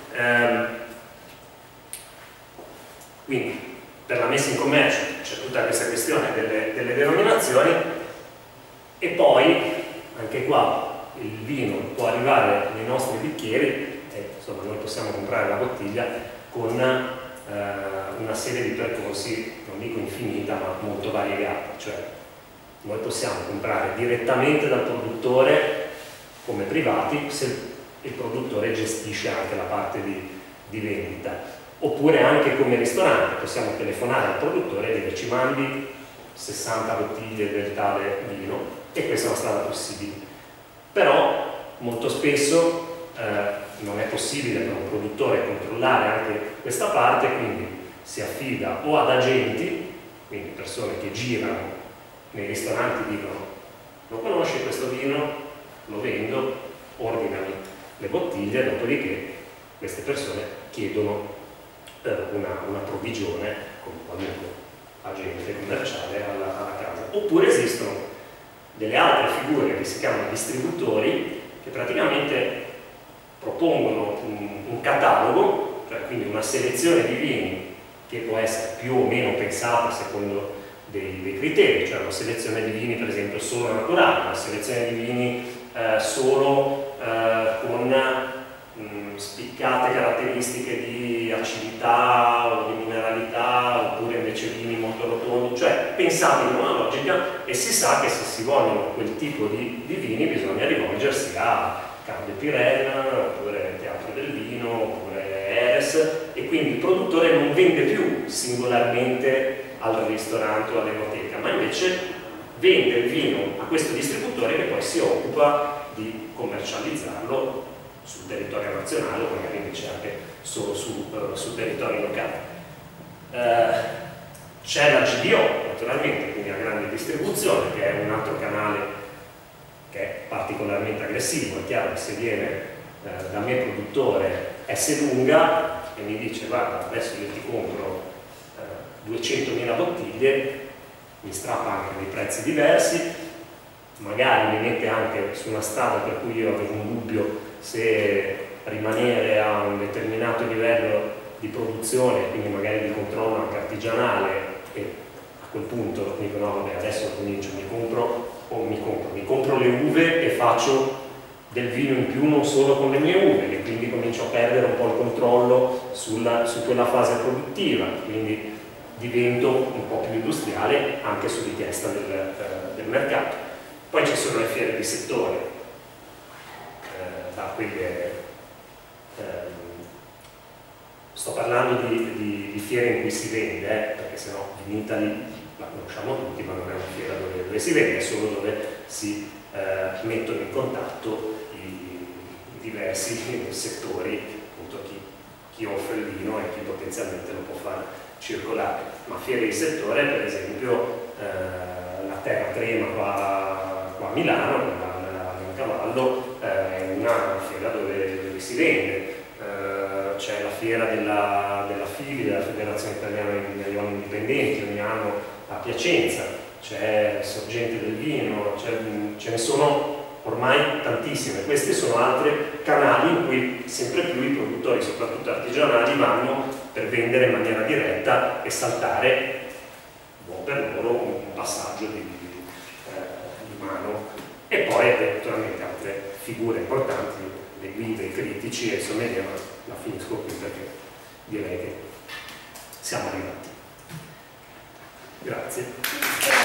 Quindi per la messa in commercio c'è tutta questa questione delle denominazioni, e poi anche qua il vino può arrivare nei nostri bicchieri e insomma noi possiamo comprare la bottiglia con una serie di percorsi, non dico infinita, ma molto variegata. Cioè noi possiamo comprare direttamente dal produttore come privati se il produttore gestisce anche la parte di vendita, oppure anche come ristorante possiamo telefonare al produttore e dire ci mandi 60 bottiglie del tale vino, e questa è una strada possibile. Però molto spesso non è possibile per un produttore controllare anche questa parte, quindi si affida o ad agenti, quindi persone che girano nei ristoranti, dicono lo conosci questo vino? Lo vendo, ordinami le bottiglie, dopodiché queste persone chiedono una provvigione con qualunque agente commerciale alla casa. Oppure esistono delle altre figure che si chiamano distributori, che praticamente propongono un catalogo, cioè quindi una selezione di vini che può essere più o meno pensata secondo dei criteri, cioè una selezione di vini per esempio solo naturali, una selezione di vini solo con spiccate caratteristiche di acidità o di mineralità, oppure sa in una logica e si sa che se si vogliono quel tipo di vini bisogna rivolgersi a Carlo Pirenne, oppure Teatro del Vino, oppure Eres, e quindi il produttore non vende più singolarmente al ristorante o all'enoteca, ma invece vende il vino a questo distributore che poi si occupa di commercializzarlo sul territorio nazionale o magari invece anche solo sul territorio locale. C'è la GDO naturalmente, quindi la grande distribuzione, che è un altro canale che è particolarmente aggressivo. È chiaro che se viene da me produttore Esselunga e mi dice guarda adesso io ti compro 200.000 bottiglie, mi strappa anche dei prezzi diversi, magari mi mette anche su una strada per cui io avevo un dubbio se rimanere a un determinato livello di produzione, quindi magari di controllo anche artigianale, e a quel punto dico no vabbè adesso comincio, mi compro le uve e faccio del vino in più non solo con le mie uve, e quindi comincio a perdere un po' il controllo su quella fase produttiva, quindi divento un po' più industriale anche su richiesta del mercato. Poi ci sono le fiere di settore, da quelle sto parlando di fiere in cui si vende, perché sennò in Italy la conosciamo tutti, ma non è una fiera dove si vende, è solo dove si mettono in contatto i diversi settori, appunto chi offre il vino e chi potenzialmente lo può far circolare. Ma fiere di settore, per esempio la Terra Crema qua a Milano, a Cavallo, è una fiera dove si vende. C'è la fiera della FIVI, della Federazione Italiana degli Vinioli Indipendenti, ogni anno a Piacenza, c'è Sorgente del Vino, ce ne sono ormai tantissime. Questi sono altri canali in cui sempre più i produttori, soprattutto artigianali, vanno per vendere in maniera diretta e saltare buon per loro un passaggio di mano. E poi naturalmente altre figure importanti, le guide, i critici e il sommelier, ma la finisco qui perché direi che siamo arrivati. Grazie.